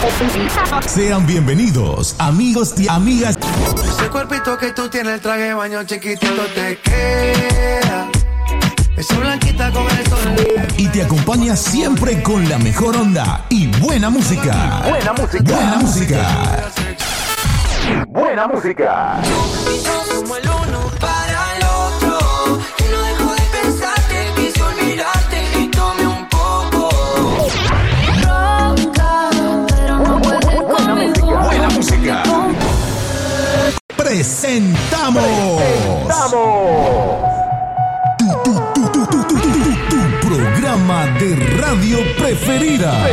Sean bienvenidos, amigos y amigas. Ese cuerpito que tú tienes, el traje de baño chiquitito te queda. Esa blanquita con el sol. Y te acompaña siempre con la mejor onda y buena música. Buena música. Buena música. Buena música. Como el uno para el otro, que no dejo de pensarte, quise olvidarte y tomé un poco. Ronca, pero no puedes conmigo. Buena música. Presentamos. Tu programa de radio preferida.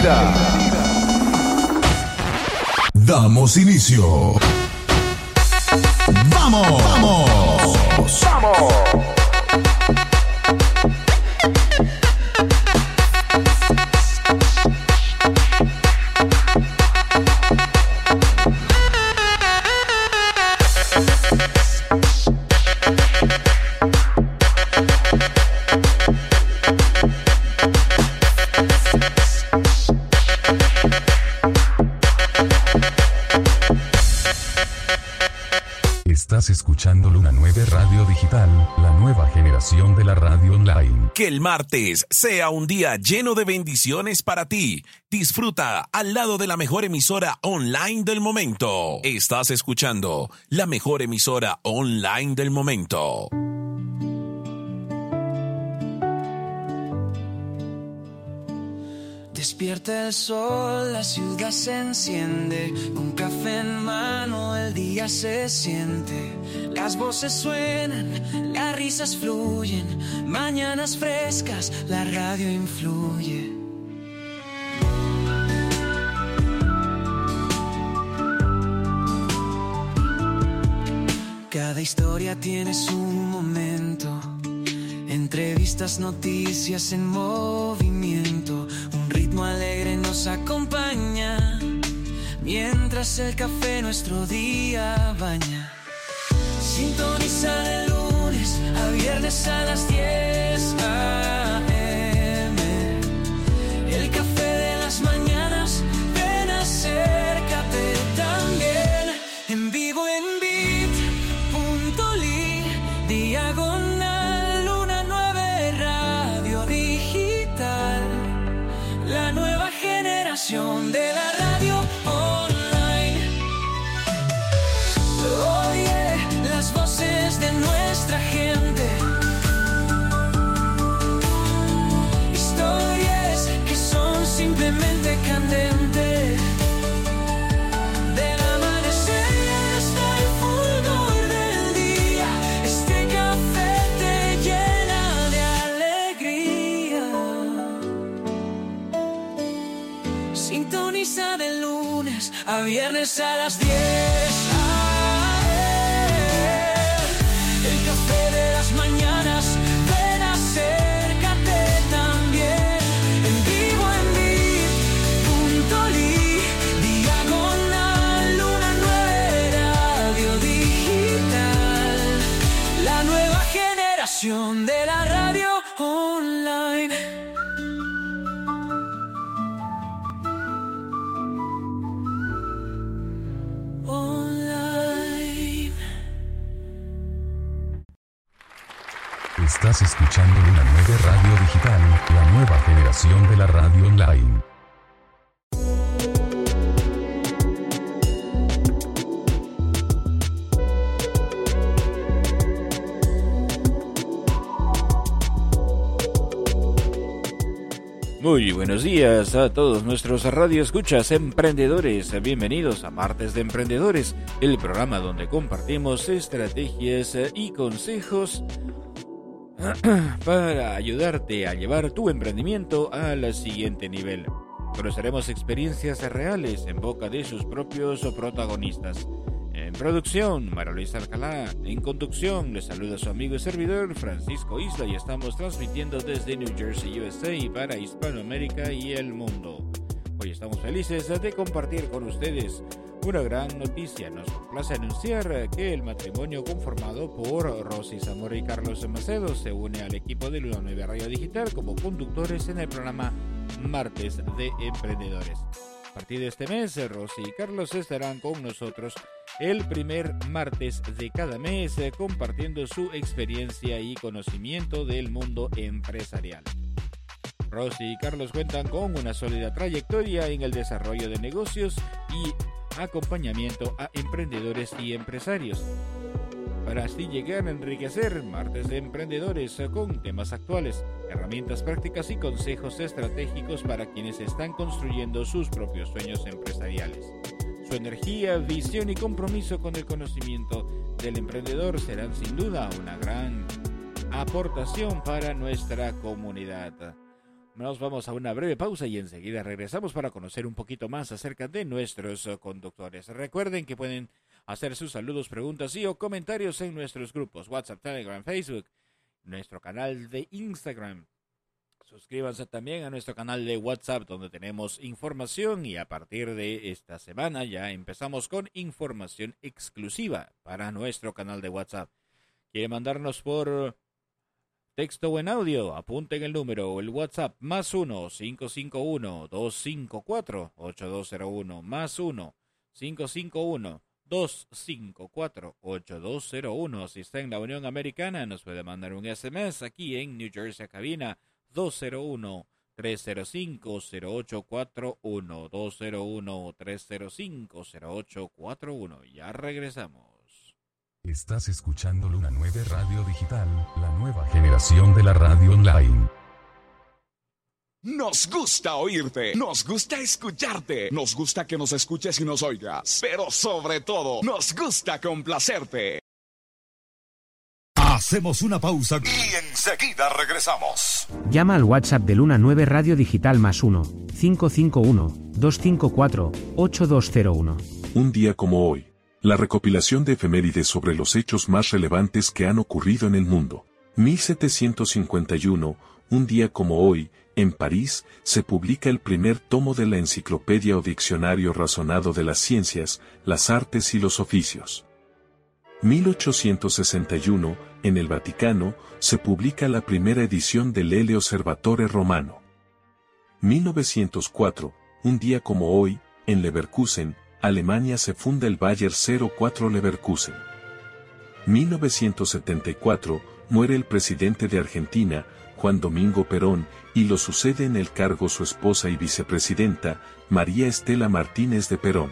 Damos inicio. ¡Vamos! Estás escuchando Luna 9 Radio Digital, la nueva generación de la radio online. Que el martes sea un día lleno de bendiciones para ti. Disfruta al lado de la mejor emisora online del momento. Estás escuchando la mejor emisora online del momento. Despierta el sol, la ciudad se enciende, un café en mano, el día se siente, las voces suenan, las risas fluyen, mañanas frescas, la radio influye. Cada historia tiene su momento, entrevistas, noticias en movimiento. Un ritmo alegre nos acompaña, mientras el café nuestro día baña. Sintoniza de lunes a viernes a las 10 a.m. El café de las mañanas, ven, acércate también. En vivo en bit.ly, diagonal Luna 9 Radio Digital, la nueva generación de la radio online. Oye, las voces de nuestra gente, historias que son simplemente candentes. Del amanecer hasta el fulgor del día, este café te llena de alegría. Sintoniza de lunes a viernes a las 10 el café de las mañanas, ven, acércate también. En vivo en bit.ly, diagonal Luna 9 Radio Digital, la nueva generación de la radio online. Estás escuchando Luna 9 Radio Digital, la nueva generación de la radio online. Muy buenos días a todos nuestros radioescuchas emprendedores. Bienvenidos a Martes de Emprendedores, el programa donde compartimos estrategias y consejos para ayudarte a llevar tu emprendimiento al siguiente nivel. Conoceremos experiencias reales en boca de sus propios protagonistas. En producción, María Luisa Alcalá. En conducción, les saluda su amigo y servidor Francisco Isla y estamos transmitiendo desde New Jersey, USA para Hispanoamérica y el mundo. Hoy estamos felices de compartir con ustedes una gran noticia. Nos complace anunciar que el matrimonio conformado por Rosy Zamora y Carlos Macedo se une al equipo de Luna 9 Radio Digital como conductores en el programa Martes de Emprendedores. partir de este mes, Rosy y Carlos estarán con nosotros el primer martes de cada mes compartiendo su experiencia y conocimiento del mundo empresarial. Rosy y Carlos cuentan con una sólida trayectoria en el desarrollo de negocios y acompañamiento a emprendedores y empresarios, para así llegar a enriquecer Martes de Emprendedores con temas actuales, herramientas prácticas y consejos estratégicos para quienes están construyendo sus propios sueños empresariales. Su energía, visión y compromiso con el conocimiento del emprendedor serán sin duda una gran aportación para nuestra comunidad. Nos vamos a una breve pausa y enseguida regresamos para conocer un poquito más acerca de nuestros conductores. Recuerden que pueden hacer sus saludos, preguntas y o comentarios en nuestros grupos WhatsApp, Telegram, Facebook, nuestro canal de Instagram. Suscríbanse también a nuestro canal de WhatsApp donde tenemos información y a partir de esta semana ya empezamos con información exclusiva para nuestro canal de WhatsApp. ¿Quiere mandarnos por texto o en audio? Apunten el número o el WhatsApp +1 551 254 8201 +1 551 254 8201. Si está en la Unión Americana nos puede mandar un SMS aquí en New Jersey a cabina 201-305-0841 201-305-0841. Ya regresamos. Estás escuchando Luna 9 Radio Digital, la nueva generación de la radio online. Nos gusta oírte, nos gusta escucharte, nos gusta que nos escuches y nos oigas, pero sobre todo, nos gusta complacerte. Hacemos una pausa y enseguida regresamos. Llama al WhatsApp de Luna 9 Radio Digital +1 551 254 8201. Un día como hoy. La recopilación de efemérides sobre los hechos más relevantes que han ocurrido en el mundo. 1751, un día como hoy, en París, se publica el primer tomo de la enciclopedia o diccionario razonado de las ciencias, las artes y los oficios. 1861, en el Vaticano, se publica la primera edición del El Osservatore Romano. 1904, un día como hoy, en Leverkusen, Alemania se funda el Bayer 04 Leverkusen. 1974, muere el presidente de Argentina, Juan Domingo Perón, y lo sucede en el cargo su esposa y vicepresidenta, María Estela Martínez de Perón.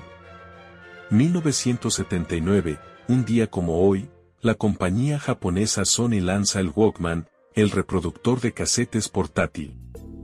1979, un día como hoy, la compañía japonesa Sony lanza el Walkman, el reproductor de casetes portátil.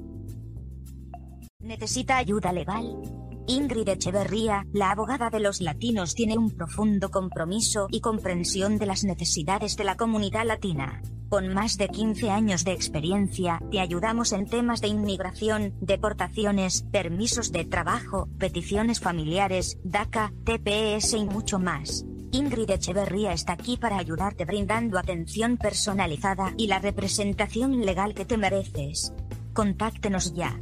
¿Necesita ayuda legal? Ingrid Echeverría, la abogada de los latinos, tiene un profundo compromiso y comprensión de las necesidades de la comunidad latina. Con más de 15 años de experiencia, te ayudamos en temas de inmigración, deportaciones, permisos de trabajo, peticiones familiares, DACA, TPS y mucho más. Ingrid Echeverría está aquí para ayudarte brindando atención personalizada y la representación legal que te mereces. Contáctenos ya.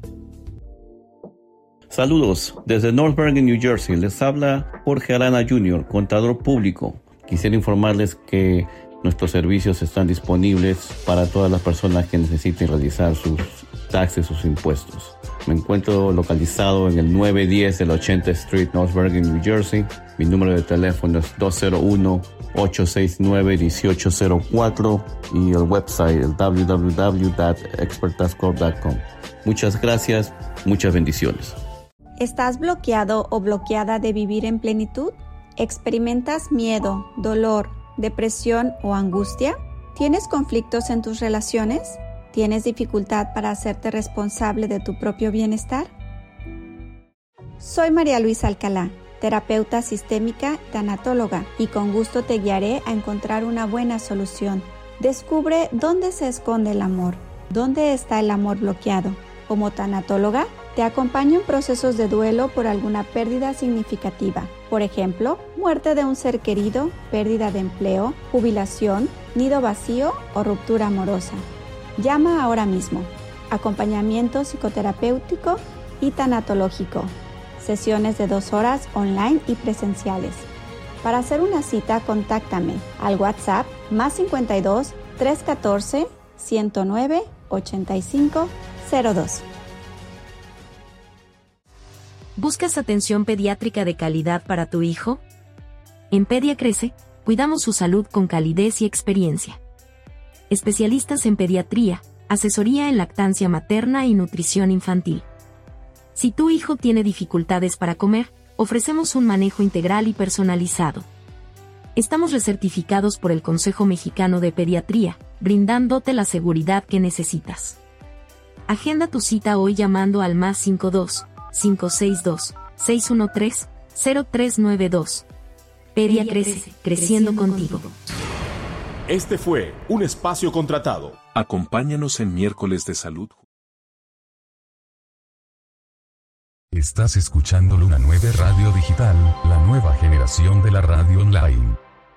Saludos, desde North Bergen, New Jersey, les habla Jorge Arana Jr., contador público. Quisiera informarles que nuestros servicios están disponibles para todas las personas que necesiten realizar sus taxes, sus impuestos. Me encuentro localizado en el 910 de la 80th Street, North Bergen, New Jersey. Mi número de teléfono es 201-869-1804 y el website el www.expertascorp.com. Muchas gracias, muchas bendiciones. ¿Estás bloqueado o bloqueada de vivir en plenitud? ¿Experimentas miedo, dolor, depresión o angustia? ¿Tienes conflictos en tus relaciones? ¿Tienes dificultad para hacerte responsable de tu propio bienestar? Soy María Luisa Alcalá, terapeuta sistémica, tanatóloga, y con gusto te guiaré a encontrar una buena solución. Descubre dónde se esconde el amor, dónde está el amor bloqueado. Como tanatóloga, te acompaño en procesos de duelo por alguna pérdida significativa. Por ejemplo, muerte de un ser querido, pérdida de empleo, jubilación, nido vacío o ruptura amorosa. Llama ahora mismo. Acompañamiento psicoterapéutico y tanatológico. Sesiones de 2 horas online y presenciales. Para hacer una cita, contáctame al WhatsApp +52 314 109 85 02. ¿Buscas atención pediátrica de calidad para tu hijo? En Pedia Crece, cuidamos su salud con calidez y experiencia. Especialistas en pediatría, asesoría en lactancia materna y nutrición infantil. Si tu hijo tiene dificultades para comer, ofrecemos un manejo integral y personalizado. Estamos recertificados por el Consejo Mexicano de Pediatría, brindándote la seguridad que necesitas. Agenda tu cita hoy llamando al +52 562 613 0392. Pedia Crece, creciendo contigo. Este fue un espacio contratado. Acompáñanos en Miércoles de Salud. Estás escuchando Luna 9 Radio Digital, la nueva generación de la radio online.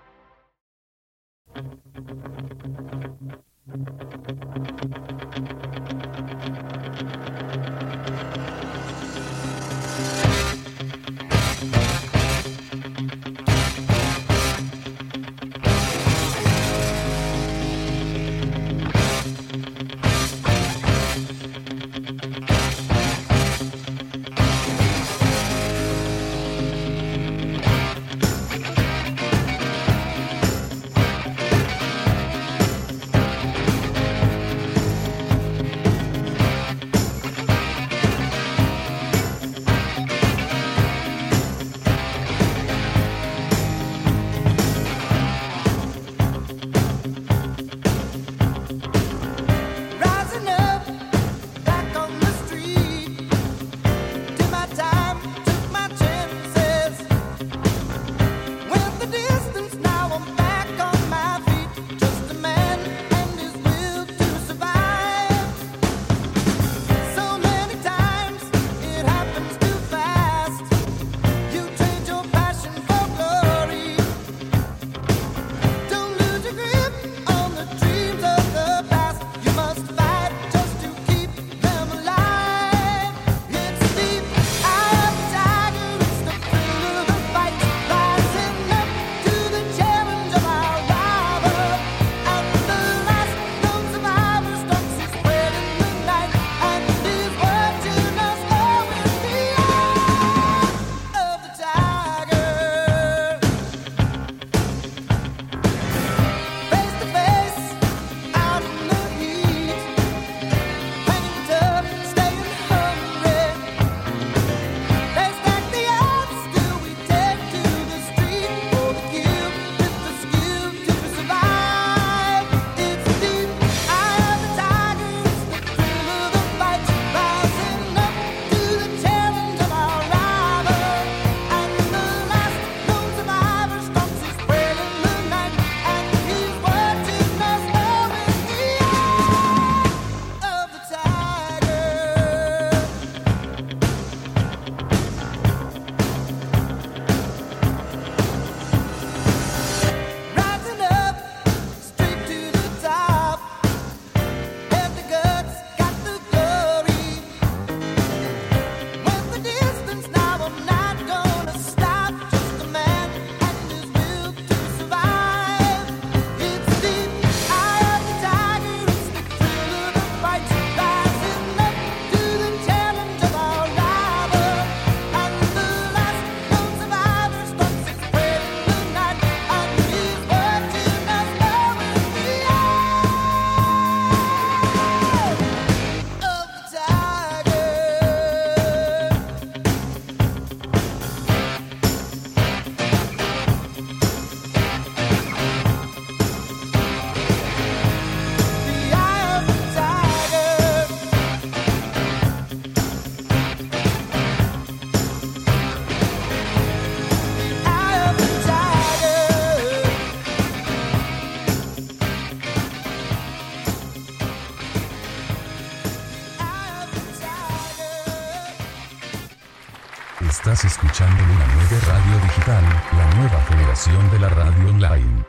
Estás escuchando Luna 9 Radio Digital, la nueva generación de la radio online.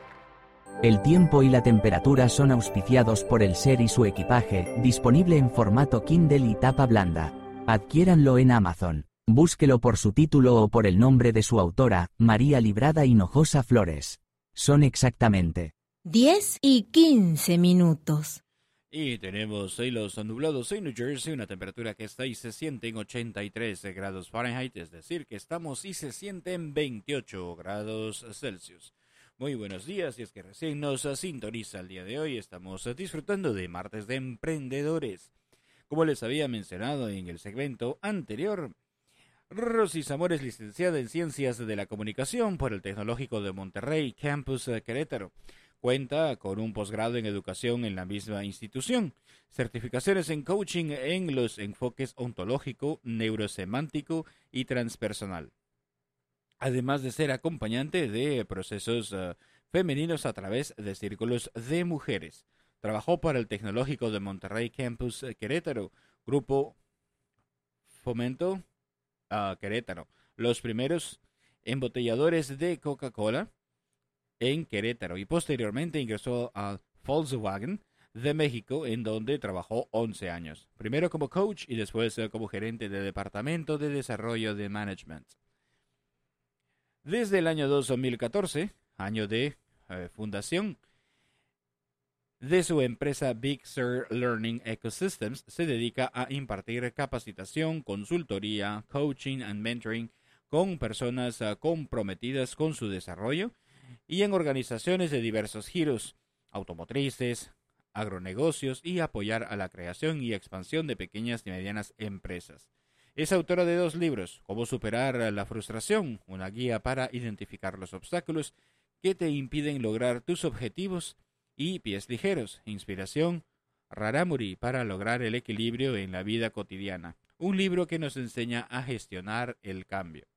El tiempo y la temperatura son auspiciados por el Ser y su equipaje, disponible en formato Kindle y tapa blanda. Adquiéranlo en Amazon. Búsquelo por su título o por el nombre de su autora, María Librada Hinojosa Flores. Son exactamente 10 y 15 minutos. Y tenemos cielos nublados en New Jersey, una temperatura que está y se siente en 83 grados Fahrenheit, es decir, que estamos y se siente en 28 grados Celsius. Muy buenos días, y es que recién nos sintoniza el día de hoy, estamos disfrutando de Martes de Emprendedores. Como les había mencionado en el segmento anterior, Rosy Zamora es licenciada en Ciencias de la Comunicación por el Tecnológico de Monterrey, Campus Querétaro. Cuenta con un posgrado en educación en la misma institución, certificaciones en coaching en los enfoques ontológico, neurosemántico y transpersonal. Además de ser acompañante de procesos femeninos a través de círculos de mujeres. Trabajó para el Tecnológico de Monterrey Campus Querétaro, Grupo Fomento Querétaro, los primeros embotelladores de Coca-Cola en Querétaro, y posteriormente ingresó a Volkswagen de México, en donde trabajó 11 años, primero como coach y después como gerente de departamento de desarrollo de management. Desde el año 2014, año de fundación de su empresa Big Sur Learning Ecosystems, se dedica a impartir capacitación, consultoría, coaching and mentoring con personas comprometidas con su desarrollo y en organizaciones de diversos giros, automotrices, agronegocios, y apoyar a la creación y expansión de pequeñas y medianas empresas. Es autora de 2 libros, Cómo superar la frustración, una guía para identificar los obstáculos que te impiden lograr tus objetivos, y Pies ligeros, inspiración, Raramuri, para lograr el equilibrio en la vida cotidiana, un libro que nos enseña a gestionar el cambio.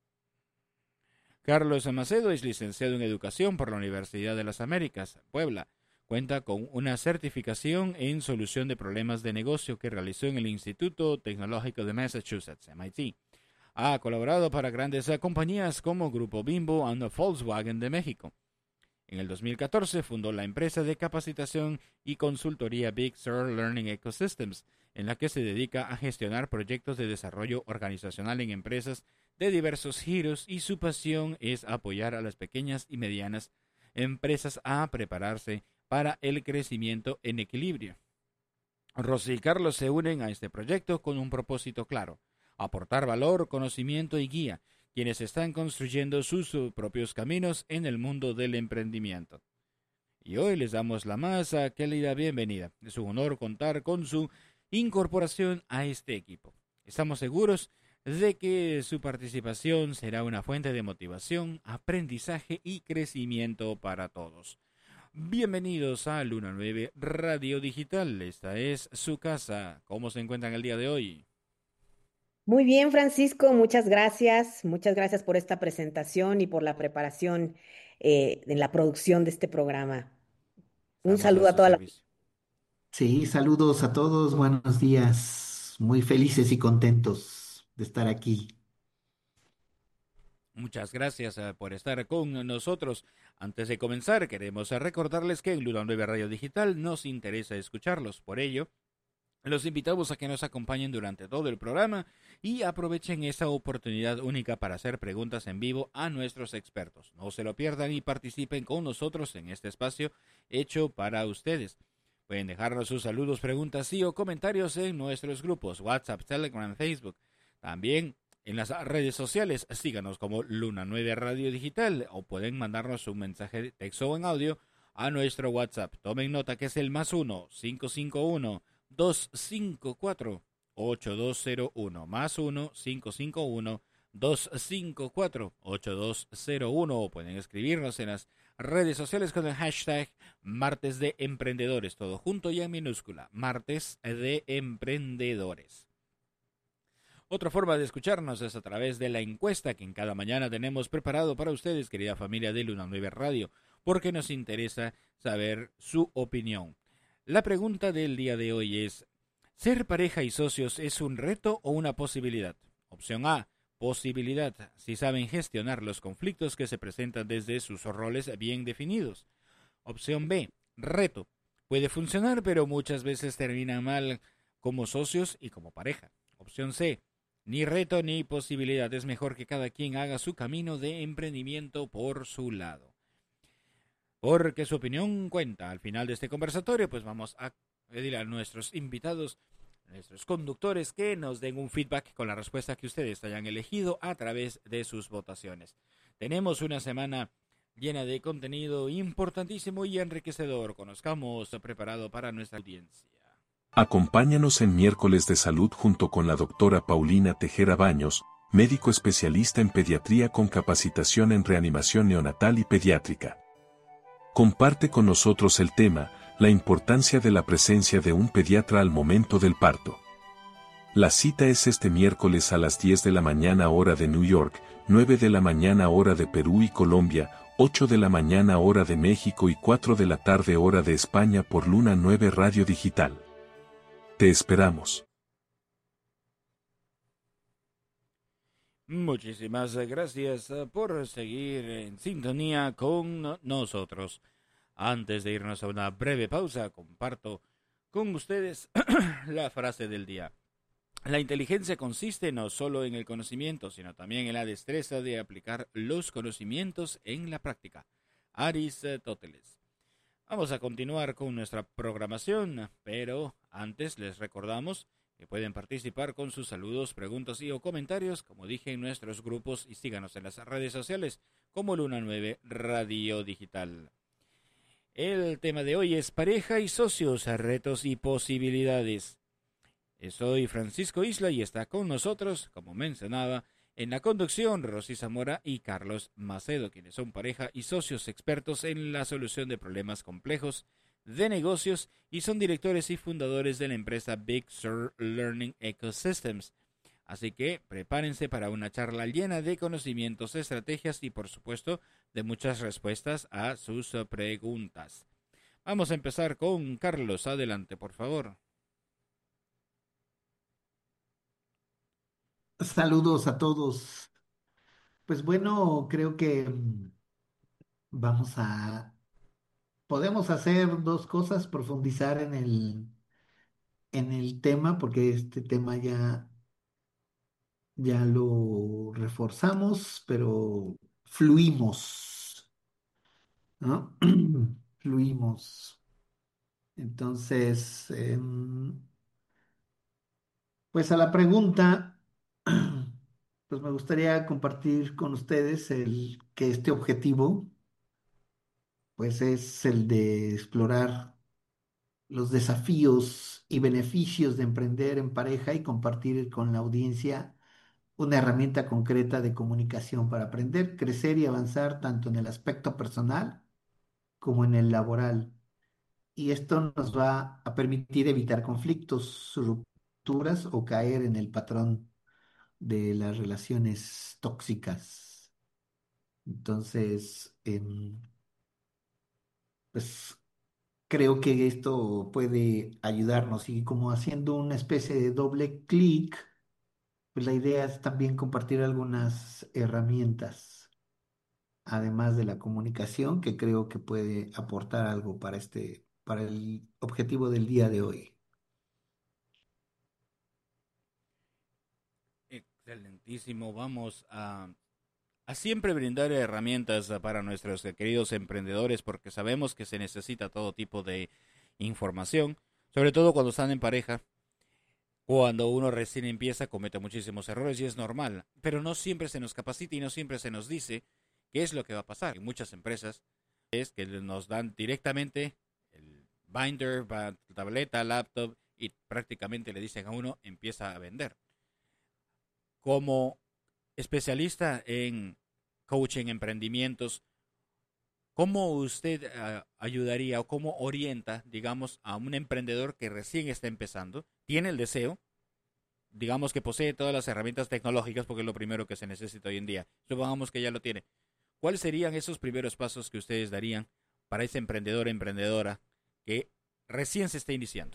Carlos Macedo es licenciado en Educación por la Universidad de las Américas, Puebla. Cuenta con una certificación en solución de problemas de negocio que realizó en el Instituto Tecnológico de Massachusetts, MIT. Ha colaborado para grandes compañías como Grupo Bimbo y Volkswagen de México. En el 2014 fundó la empresa de capacitación y consultoría Big Sur Learning Ecosystems, en la que se dedica a gestionar proyectos de desarrollo organizacional en empresas de diversos giros, y su pasión es apoyar a las pequeñas y medianas empresas a prepararse para el crecimiento en equilibrio. Rosy y Carlos se unen a este proyecto con un propósito claro: aportar valor, conocimiento y guía, quienes están construyendo sus propios caminos en el mundo del emprendimiento. Y hoy les damos la más cálida bienvenida. Es un honor contar con su incorporación a este equipo. Estamos seguros de que su participación será una fuente de motivación, aprendizaje y crecimiento para todos. Bienvenidos a Luna 9 Radio Digital. Esta es su casa. ¿Cómo se encuentran el día de hoy? Muy bien, Francisco, muchas gracias. Muchas gracias por esta presentación y por la preparación en la producción de este programa. Un saludo a toda la... Sí, saludos a todos, buenos días. Muy felices y contentos de estar aquí. Muchas gracias por estar con nosotros. Antes de comenzar, queremos recordarles que en Luna 9 Radio Digital nos interesa escucharlos. Por ello, los invitamos a que nos acompañen durante todo el programa y aprovechen esa oportunidad única para hacer preguntas en vivo a nuestros expertos. No se lo pierdan y participen con nosotros en este espacio hecho para ustedes. Pueden dejarnos sus saludos, preguntas y o comentarios en nuestros grupos WhatsApp, Telegram, Facebook. También en las redes sociales, síganos como Luna 9 Radio Digital, o pueden mandarnos un mensaje de texto o en audio a nuestro WhatsApp. Tomen nota que es el +1 551 254 8201, +1 551 254 8201, o pueden escribirnos en las redes sociales con el hashtag Martes de Emprendedores, todo junto y en minúscula, Martes de Emprendedores. Otra forma de escucharnos es a través de la encuesta que en cada mañana tenemos preparado para ustedes, querida familia de Luna 9 Radio, porque nos interesa saber su opinión. La pregunta del día de hoy es: ¿ser pareja y socios es un reto o una posibilidad? Opción A, posibilidad, si saben gestionar los conflictos que se presentan desde sus roles bien definidos. Opción B, reto, puede funcionar pero muchas veces termina mal como socios y como pareja. Opción C, ni reto ni posibilidad, es mejor que cada quien haga su camino de emprendimiento por su lado. Porque su opinión cuenta. Al final de este conversatorio, pues vamos a pedir a nuestros invitados, a nuestros conductores, que nos den un feedback con la respuesta que ustedes hayan elegido a través de sus votaciones. Tenemos una semana llena de contenido importantísimo y enriquecedor. Conozcamos preparado para nuestra audiencia. Acompáñanos en Miércoles de Salud junto con la doctora Paulina Tejera Baños, médico especialista en pediatría con capacitación en reanimación neonatal y pediátrica. Comparte con nosotros el tema, la importancia de la presencia de un pediatra al momento del parto. La cita es este miércoles a las 10 de la mañana hora de New York, 9 de la mañana hora de Perú y Colombia, 8 de la mañana hora de México y 4 de la tarde hora de España por Luna 9 Radio Digital. Te esperamos. Muchísimas gracias por seguir en sintonía con nosotros. Antes de irnos a una breve pausa, comparto con ustedes la frase del día. La inteligencia consiste no solo en el conocimiento, sino también en la destreza de aplicar los conocimientos en la práctica. Aristóteles. Vamos a continuar con nuestra programación, pero antes les recordamos que pueden participar con sus saludos, preguntas y o comentarios, como dije, en nuestros grupos, y síganos en las redes sociales como Luna 9 Radio Digital. El tema de hoy es pareja y socios, retos y posibilidades. Soy Francisco Isla y está con nosotros, como mencionaba, en la conducción Rosy Zamora y Carlos Macedo, quienes son pareja y socios expertos en la solución de problemas complejos de negocios y son directores y fundadores de la empresa Big Sur Learning Ecosystems. Así que prepárense para una charla llena de conocimientos, estrategias y, por supuesto, de muchas respuestas a sus preguntas. Vamos a empezar con Carlos. Adelante, por favor. Saludos a todos. Pues bueno, creo que vamos a, podemos hacer dos cosas, profundizar en el tema, porque este tema ya lo reforzamos, pero fluimos, ¿no? Fluimos. Entonces, pues a la pregunta, pues me gustaría compartir con ustedes que este objetivo, pues es el de explorar los desafíos y beneficios de emprender en pareja y compartir con la audiencia una herramienta concreta de comunicación para aprender, crecer y avanzar tanto en el aspecto personal como en el laboral. Y esto nos va a permitir evitar conflictos, rupturas o caer en el patrón de las relaciones tóxicas. Entonces, pues creo que esto puede ayudarnos y como haciendo una especie de doble clic, pues la idea es también compartir algunas herramientas, además de la comunicación, que creo que puede aportar algo para el objetivo del día de hoy. Excelentísimo. Vamos a siempre brindar herramientas para nuestros queridos emprendedores, porque sabemos que se necesita todo tipo de información, sobre todo cuando están en pareja. Cuando uno recién empieza comete muchísimos errores y es normal, pero no siempre se nos capacita y no siempre se nos dice qué es lo que va a pasar. En muchas empresas es que nos dan directamente el binder, tableta, laptop y prácticamente le dicen a uno empieza a vender. Como especialista en coaching, emprendimientos, ¿cómo usted ayudaría o cómo orienta, digamos, a un emprendedor que recién está empezando, tiene el deseo, digamos que posee todas las herramientas tecnológicas, porque es lo primero que se necesita hoy en día, supongamos que ya lo tiene? ¿Cuáles serían esos primeros pasos que ustedes darían para ese emprendedor o emprendedora que recién se está iniciando?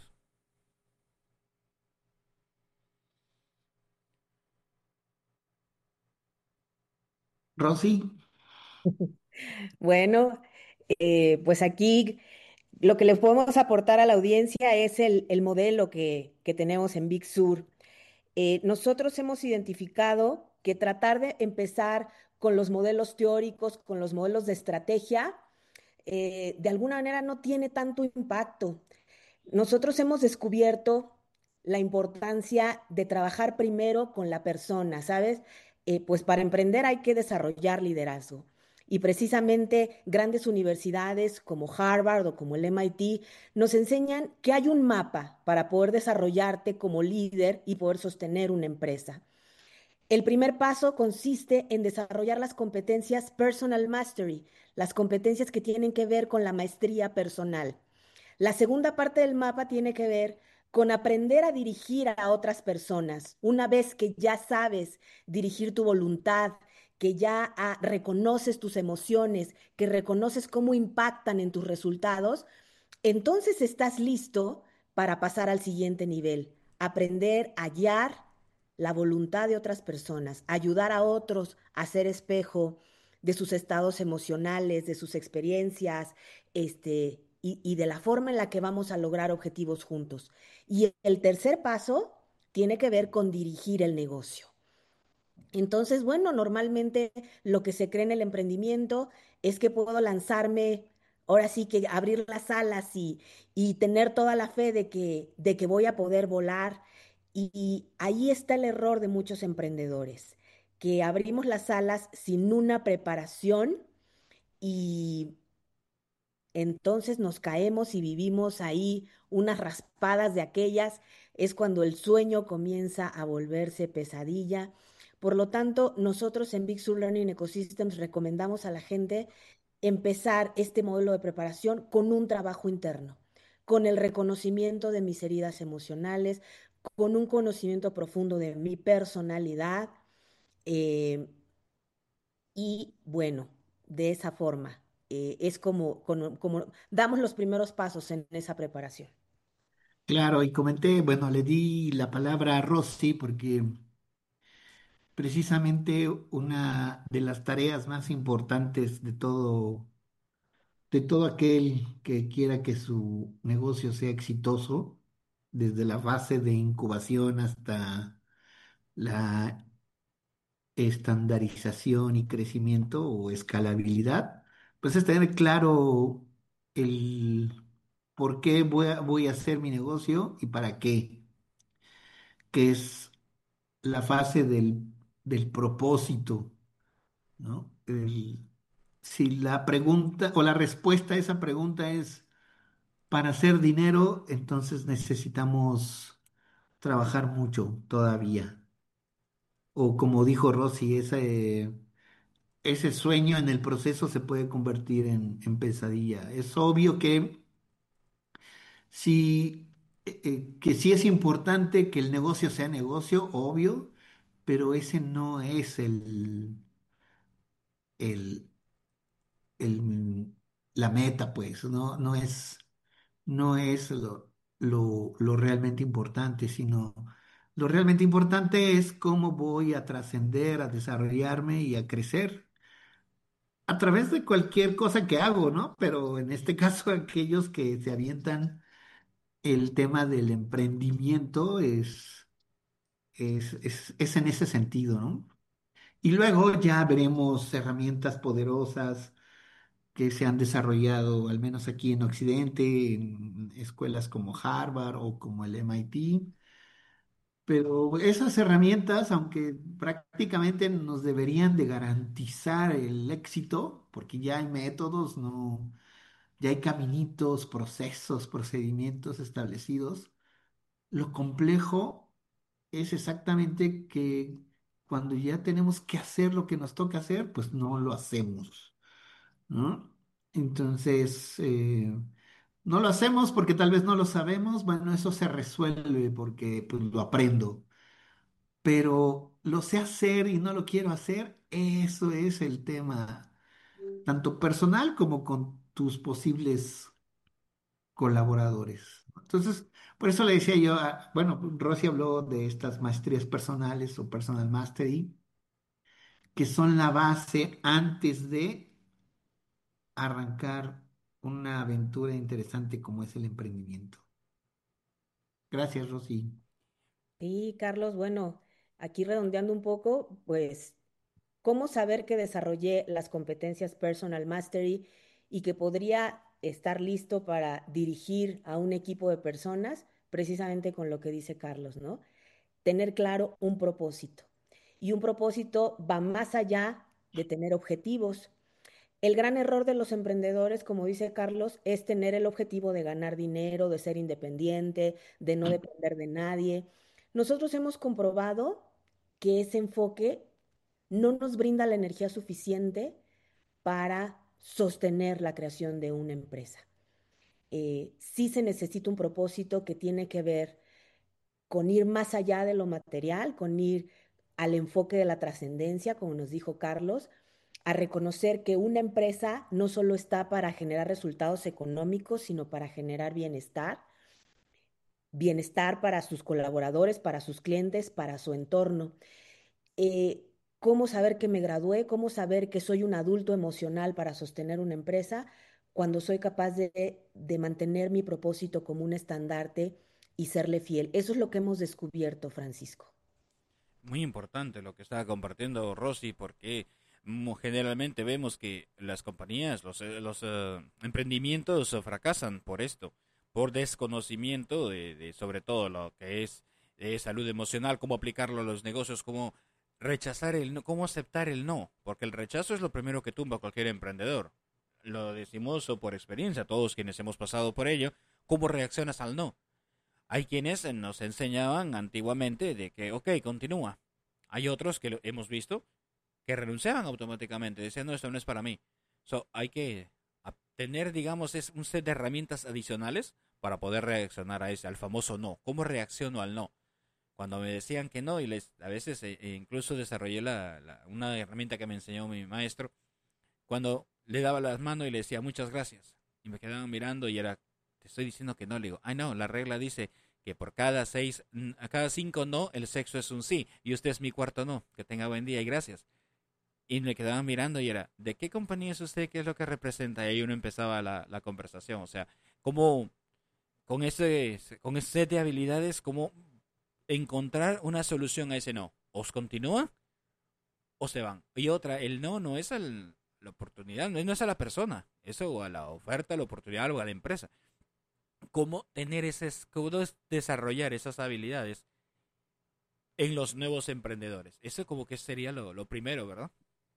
Rosy. Bueno, pues aquí lo que le podemos aportar a la audiencia es el modelo que tenemos en Big Sur. Nosotros hemos identificado que tratar de empezar con los modelos teóricos, con los modelos de estrategia, de alguna manera no tiene tanto impacto. Nosotros hemos descubierto la importancia de trabajar primero con la persona, ¿sabes? Pues para emprender hay que desarrollar liderazgo. Y precisamente grandes universidades como Harvard o como el MIT nos enseñan que hay un mapa para poder desarrollarte como líder y poder sostener una empresa. El primer paso consiste en desarrollar las competencias Personal Mastery, las competencias que tienen que ver con la maestría personal. La segunda parte del mapa tiene que ver con aprender a dirigir a otras personas. Una vez que ya sabes dirigir tu voluntad, que ya reconoces tus emociones, que reconoces cómo impactan en tus resultados, entonces estás listo para pasar al siguiente nivel, aprender a guiar la voluntad de otras personas, ayudar a otros a ser espejo de sus estados emocionales, de sus experiencias, y de la forma en la que vamos a lograr objetivos juntos. Y el tercer paso tiene que ver con dirigir el negocio. Entonces, bueno, normalmente lo que se cree en el emprendimiento es que puedo lanzarme, ahora sí que abrir las alas y tener toda la fe de que voy a poder volar. Y ahí está el error de muchos emprendedores, que abrimos las alas sin una preparación y entonces nos caemos y vivimos ahí unas raspadas de aquellas, es cuando el sueño comienza a volverse pesadilla. Por lo tanto, nosotros en Big Sur Learning Ecosystems recomendamos a la gente empezar este modelo de preparación con un trabajo interno, con el reconocimiento de mis heridas emocionales, con un conocimiento profundo de mi personalidad, eh, y bueno, de esa forma es como damos los primeros pasos en esa preparación. Claro, y comenté, bueno, le di la palabra a Rosy porque precisamente una de las tareas más importantes de todo aquel que quiera que su negocio sea exitoso, desde la fase de incubación hasta la estandarización y crecimiento o escalabilidad, pues es tener claro el por qué voy a hacer mi negocio y para qué, que es la fase del propósito, ¿no? Si la pregunta o la respuesta a esa pregunta es para hacer dinero, entonces necesitamos trabajar mucho todavía. O como dijo Rosy, ese sueño en el proceso se puede convertir en pesadilla. Es obvio sí, que sí es importante que el negocio sea negocio, obvio, pero ese no es el, la meta, pues, no es lo realmente importante, sino lo realmente importante es cómo voy a trascender, a desarrollarme y a crecer a través de cualquier cosa que hago, ¿no? Pero en este caso, aquellos que se avientan el tema del emprendimiento es en ese sentido, ¿no? Y luego ya veremos herramientas poderosas que se han desarrollado, al menos aquí en Occidente, en escuelas como Harvard o como el MIT. Pero esas herramientas, aunque prácticamente nos deberían de garantizar el éxito, porque ya hay métodos, no, ya hay caminitos, procesos, procedimientos establecidos, lo complejo es exactamente que cuando ya tenemos que hacer lo que nos toca hacer, pues no lo hacemos, ¿no? Entonces, no lo hacemos porque tal vez no lo sabemos, bueno, eso se resuelve porque pues lo aprendo, pero lo sé hacer y no lo quiero hacer, eso es el tema, tanto personal como con tus posibles colaboradores. Entonces, por eso le decía yo, bueno, Rosy habló de estas maestrías personales o personal mastery, que son la base antes de arrancar una aventura interesante como es el emprendimiento. Gracias, Rosy. Sí, Carlos, bueno, aquí redondeando un poco, pues, ¿cómo saber que desarrollé las competencias Personal Mastery y que podría estar listo para dirigir a un equipo de personas, precisamente con lo que dice Carlos, ¿no? Tener claro un propósito. Y un propósito va más allá de tener objetivos. El gran error de los emprendedores, como dice Carlos, es tener el objetivo de ganar dinero, de ser independiente, de no depender de nadie. Nosotros hemos comprobado que ese enfoque no nos brinda la energía suficiente para sostener la creación de una empresa. Sí se necesita un propósito que tiene que ver con ir más allá de lo material, con ir al enfoque de la trascendencia, como nos dijo Carlos, a reconocer que una empresa no solo está para generar resultados económicos, sino para generar bienestar, bienestar para sus colaboradores, para sus clientes, para su entorno. ¿Cómo saber que me gradué? ¿Cómo saber que soy un adulto emocional para sostener una empresa? Cuando soy capaz de mantener mi propósito como un estandarte y serle fiel. Eso es lo que hemos descubierto, Francisco. Muy importante lo que estaba compartiendo Rosy, porque generalmente vemos que las compañías, los emprendimientos fracasan por esto, por desconocimiento de sobre todo lo que es salud emocional, cómo aplicarlo a los negocios, cómo rechazar el no, cómo aceptar el no, porque el rechazo es lo primero que tumba a cualquier emprendedor. Lo decimos por experiencia, todos quienes hemos pasado por ello, cómo reaccionas al no. Hay quienes nos enseñaban antiguamente de que, ok, continúa. Hay otros que lo hemos visto que renunciaban automáticamente, decían, no, esto no es para mí. Hay que tener, digamos, es un set de herramientas adicionales para poder reaccionar a ese, al famoso no. ¿Cómo reacciono al no? Cuando me decían que no, y a veces incluso desarrollé una herramienta que me enseñó mi maestro, cuando le daba las manos y le decía muchas gracias, y me quedaban mirando y era, te estoy diciendo que no, le digo, ay no, la regla dice que por a cada 5 no, el sexo es un sí, y usted es mi cuarto no, que tenga buen día y gracias. Y me quedaban mirando y era, ¿de qué compañía es usted? ¿Qué es lo que representa? Y ahí uno empezaba la conversación, o sea, cómo con ese set de habilidades, cómo encontrar una solución a ese no. ¿Os continúa o se van? Y otra, el no no es la oportunidad, no es a la persona, eso a la oferta, a la oportunidad o a la empresa. Cómo desarrollar esas habilidades en los nuevos emprendedores. Eso como que sería lo primero, ¿verdad?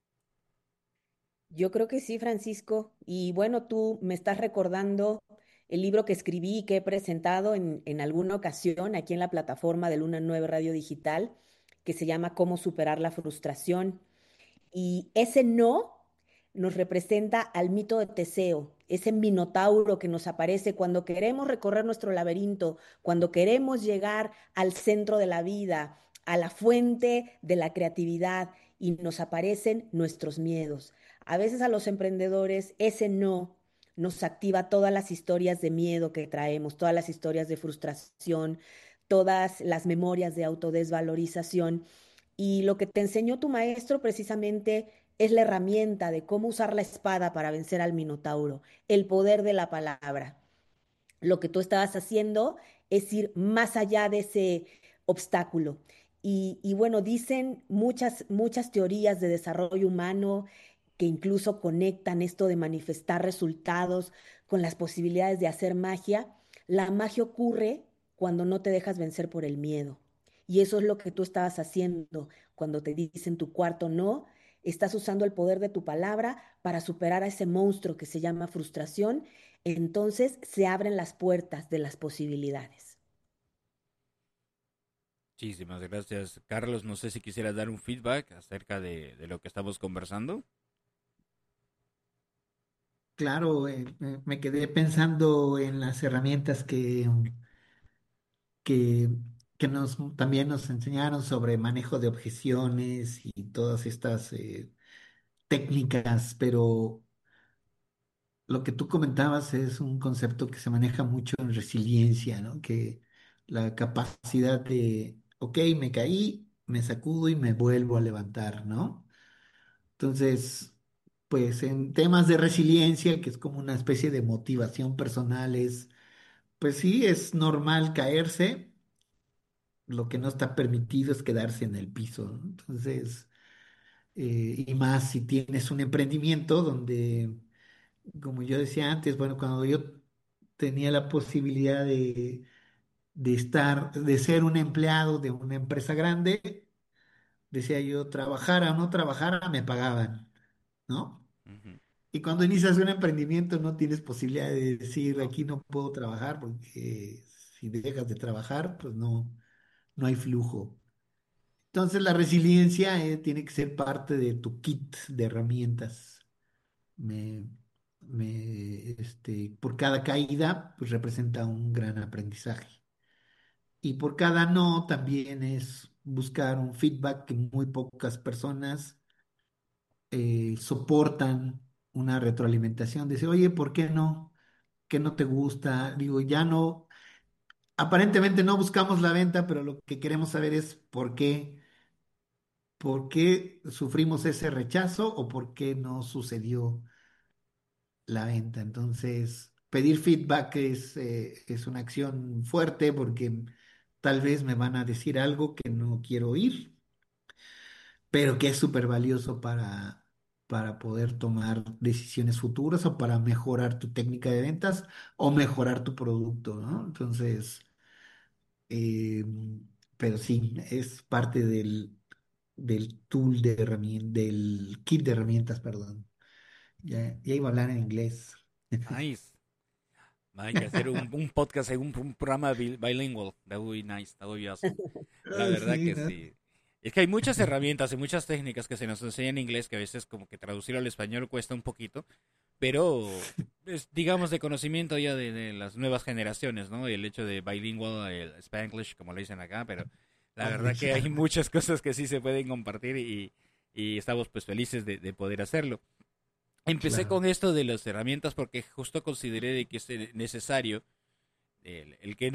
Yo creo que sí, Francisco. Y bueno, tú me estás recordando el libro que escribí y que he presentado en alguna ocasión aquí en la plataforma de Luna 9 Radio Digital, que se llama Cómo superar la frustración. Y ese no nos representa al mito de Teseo, ese minotauro que nos aparece cuando queremos recorrer nuestro laberinto, cuando queremos llegar al centro de la vida, a la fuente de la creatividad y nos aparecen nuestros miedos. A veces a los emprendedores ese no nos activa todas las historias de miedo que traemos, todas las historias de frustración, todas las memorias de autodesvalorización. Y lo que te enseñó tu maestro precisamente es la herramienta de cómo usar la espada para vencer al Minotauro, el poder de la palabra. Lo que tú estabas haciendo es ir más allá de ese obstáculo. Y bueno, dicen muchas teorías de desarrollo humano que incluso conectan esto de manifestar resultados con las posibilidades de hacer magia. La magia ocurre cuando no te dejas vencer por el miedo. Y eso es lo que tú estabas haciendo cuando te dicen tu cuarto no. Estás usando el poder de tu palabra para superar a ese monstruo que se llama frustración. Entonces se abren las puertas de las posibilidades. Muchísimas gracias, Carlos. No sé si quisieras dar un feedback acerca de lo que estamos conversando. Claro, me quedé pensando en las herramientas que, que también nos enseñaron sobre manejo de objeciones y todas estas técnicas, pero lo que tú comentabas es un concepto que se maneja mucho en resiliencia, ¿no? Que la capacidad de, ok, me caí, me sacudo y me vuelvo a levantar, ¿no? Entonces, pues en temas de resiliencia, que es como una especie de motivación personal, pues sí, es normal caerse, lo que no está permitido es quedarse en el piso, ¿no? Entonces, y más si tienes un emprendimiento donde como yo decía antes, bueno, cuando yo tenía la posibilidad de ser un empleado de una empresa grande, decía yo, trabajara o no trabajara, me pagaban, ¿no? Ujú. Y cuando inicias un emprendimiento no tienes posibilidad de decir, No. aquí no puedo trabajar, porque si dejas de trabajar, pues no hay flujo. Entonces la resiliencia tiene que ser parte de tu kit de herramientas. Me, por cada caída, pues representa un gran aprendizaje. Y por cada no, también es buscar un feedback que muy pocas personas soportan una retroalimentación. Dice, oye, ¿por qué no? ¿Qué no te gusta? Digo, ya no, aparentemente no buscamos la venta, pero lo que queremos saber es por qué sufrimos ese rechazo o por qué no sucedió la venta. Entonces, pedir feedback es una acción fuerte porque tal vez me van a decir algo que no quiero oír, pero que es súper valioso para poder tomar decisiones futuras o para mejorar tu técnica de ventas o mejorar tu producto, ¿no? Entonces, eh, pero sí, es parte del tool de herramientas, del kit de herramientas, perdón. Ya iba a hablar en inglés. Nice. Hay que hacer un podcast, un programa bilingual. That would be nice, that would be awesome. La Ah, verdad sí, que ¿no? sí. Es que hay muchas herramientas y muchas técnicas que se nos enseñan en inglés que a veces como que traducir al español cuesta un poquito, pero es, digamos, de conocimiento ya de las nuevas generaciones, ¿no? Y el hecho de bilingual, el Spanglish, como le dicen acá, pero la verdad que hay muchas cosas que sí se pueden compartir y estamos pues felices de poder hacerlo. Empecé Claro. con esto de las herramientas porque justo consideré de que es necesario el que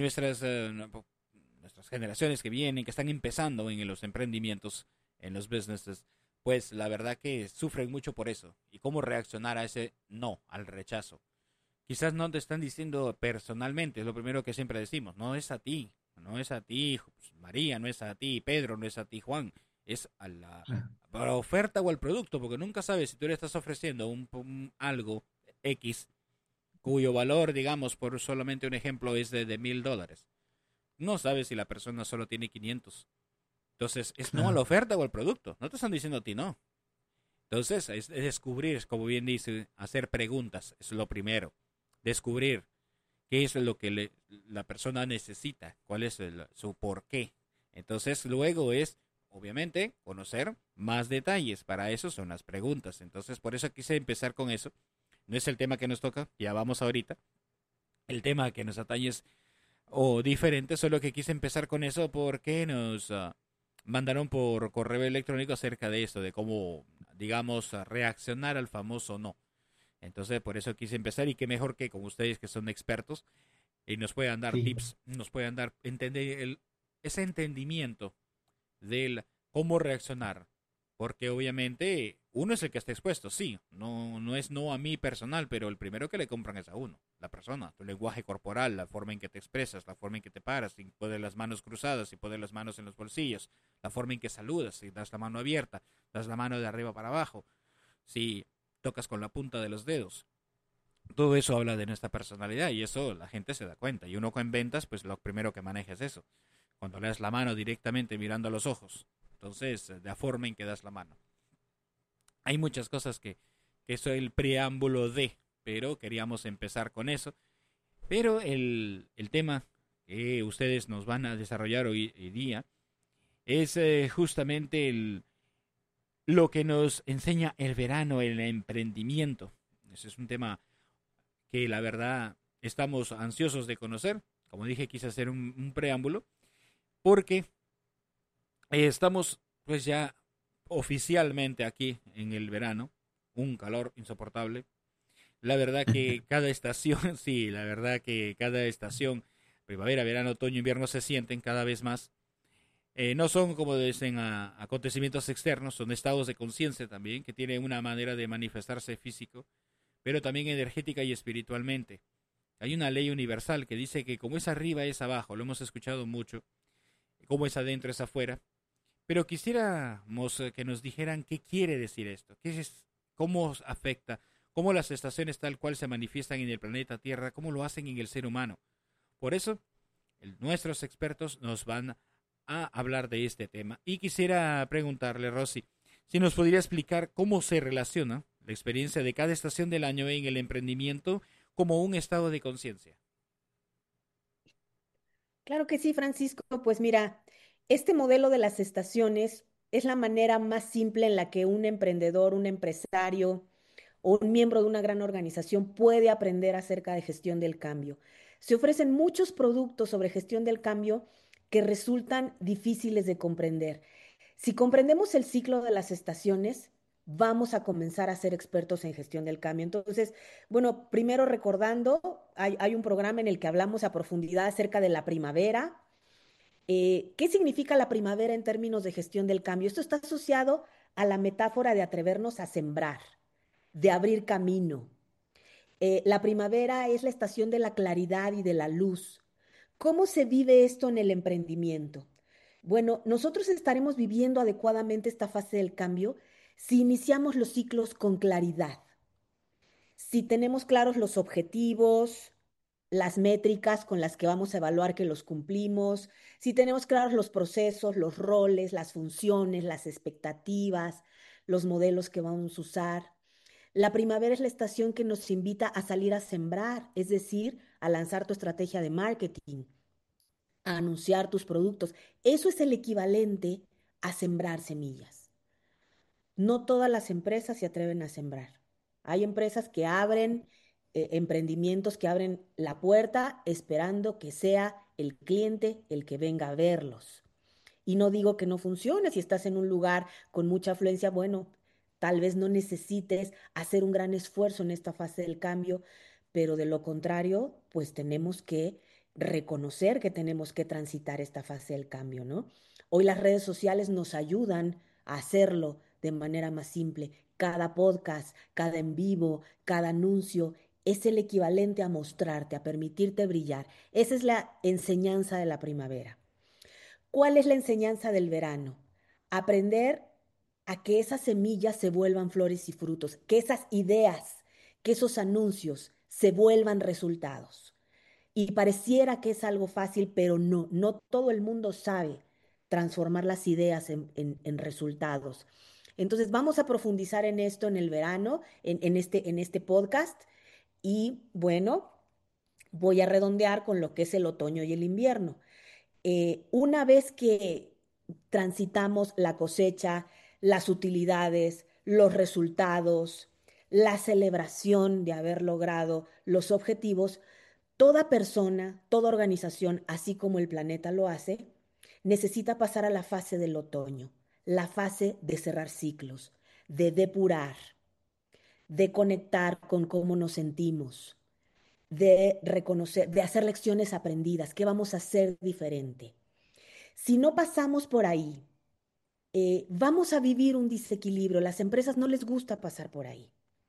nuestras generaciones que vienen, que están empezando en los emprendimientos, en los businesses, pues la verdad que sufren mucho por eso. Y cómo reaccionar a ese no, al rechazo. Quizás no te están diciendo personalmente, es lo primero que siempre decimos, no es a ti, no es a ti María, no es a ti Pedro, no es a ti Juan, es a la oferta o al producto, porque nunca sabes si tú le estás ofreciendo algo X cuyo valor, digamos, por solamente un ejemplo, es de $1,000. No sabes si la persona solo tiene 500. Entonces, es no a la Claro. oferta o al producto. No te están diciendo a ti no. Entonces, es descubrir, como bien dice, hacer preguntas, es lo primero. Descubrir qué es lo que la persona necesita, cuál es su por qué. Entonces, luego es, obviamente, conocer más detalles. Para eso son las preguntas. Entonces, por eso quise empezar con eso. No es el tema que nos toca, ya vamos ahorita. El tema que nos atañe es diferente, solo que quise empezar con eso porque nos mandaron por correo electrónico acerca de esto, de cómo, digamos, reaccionar al famoso no. Entonces, por eso quise empezar y qué mejor que con ustedes que son expertos y nos puedan dar Sí. tips, nos puedan dar ese entendimiento del cómo reaccionar. Porque obviamente uno es el que está expuesto, sí, no es no a mí personal, pero el primero que le compran es a uno, la persona, tu lenguaje corporal, la forma en que te expresas, la forma en que te paras, si pones las manos cruzadas, si pones las manos en los bolsillos, la forma en que saludas, si das la mano abierta, das la mano de arriba para abajo, si tocas con la punta de los dedos. Todo eso habla de nuestra personalidad y eso la gente se da cuenta. Y uno en ventas, pues lo primero que maneja es eso. Cuando le das la mano directamente mirando a los ojos. Entonces, de la forma en que das la mano. Hay muchas cosas que eso es el preámbulo de, pero queríamos empezar con eso. Pero el tema que ustedes nos van a desarrollar hoy día es justamente lo que nos enseña el verano, el emprendimiento. Ese es un tema que la verdad estamos ansiosos de conocer. Como dije, quise hacer un preámbulo porque estamos pues ya oficialmente aquí en el verano, un calor insoportable. La verdad que cada estación, sí, la verdad que cada estación, primavera, verano, otoño, invierno, se sienten cada vez más. No son, como dicen, acontecimientos externos, son estados de conciencia también, que tienen una manera de manifestarse físico, pero también energética y espiritualmente. Hay una ley universal que dice que como es arriba es abajo, lo hemos escuchado mucho, como es adentro es afuera, pero quisiéramos que nos dijeran qué quiere decir esto, qué es, cómo afecta, cómo las estaciones tal cual se manifiestan en el planeta Tierra, cómo lo hacen en el ser humano. Por eso, nuestros expertos nos van a hablar de este tema. Y quisiera preguntarle, Rosy, si nos podría explicar cómo se relaciona la experiencia de cada estación del año en el emprendimiento como un estado de conciencia. Claro que sí, Francisco. Pues mira, este modelo de las estaciones es la manera más simple en la que un emprendedor, un empresario o un miembro de una gran organización puede aprender acerca de gestión del cambio. Se ofrecen muchos productos sobre gestión del cambio que resultan difíciles de comprender. Si comprendemos el ciclo de las estaciones, vamos a comenzar a ser expertos en gestión del cambio. Entonces, bueno, primero recordando, hay un programa en el que hablamos a profundidad acerca de la primavera. ¿Qué significa la primavera en términos de gestión del cambio? Esto está asociado a la metáfora de atrevernos a sembrar, de abrir camino. La primavera es la estación de la claridad y de la luz. ¿Cómo se vive esto en el emprendimiento? Bueno, nosotros estaremos viviendo adecuadamente esta fase del cambio si iniciamos los ciclos con claridad, si tenemos claros los objetivos, las métricas con las que vamos a evaluar que los cumplimos, si tenemos claros los procesos, los roles, las funciones, las expectativas, los modelos que vamos a usar. La primavera es la estación que nos invita a salir a sembrar, es decir, a lanzar tu estrategia de marketing, a anunciar tus productos. Eso es el equivalente a sembrar semillas. No todas las empresas se atreven a sembrar. Hay empresas que abren, emprendimientos que abren la puerta esperando que sea el cliente el que venga a verlos. Y no digo que no funcione, si estás en un lugar con mucha afluencia, bueno, tal vez no necesites hacer un gran esfuerzo en esta fase del cambio, pero de lo contrario, pues tenemos que reconocer que tenemos que transitar esta fase del cambio, ¿no? Hoy las redes sociales nos ayudan a hacerlo de manera más simple. Cada podcast, cada en vivo, cada anuncio es el equivalente a mostrarte, a permitirte brillar. Esa es la enseñanza de la primavera. ¿Cuál es la enseñanza del verano? Aprender a que esas semillas se vuelvan flores y frutos, que esas ideas, que esos anuncios se vuelvan resultados. Y pareciera que es algo fácil, pero no, no todo el mundo sabe transformar las ideas en resultados. Entonces vamos a profundizar en esto en el verano, en este podcast. Y bueno, voy a redondear con lo que es el otoño y el invierno. Una vez que transitamos la cosecha, las utilidades, los resultados, la celebración de haber logrado los objetivos, toda persona, toda organización, así como el planeta lo hace, necesita pasar a la fase del otoño, la fase de cerrar ciclos, de depurar, de conectar con cómo nos sentimos, de reconocer, de hacer lecciones aprendidas, qué vamos a hacer diferente. Si no pasamos por ahí, vamos a vivir un desequilibrio. Las empresas no les gusta pasar por ahí.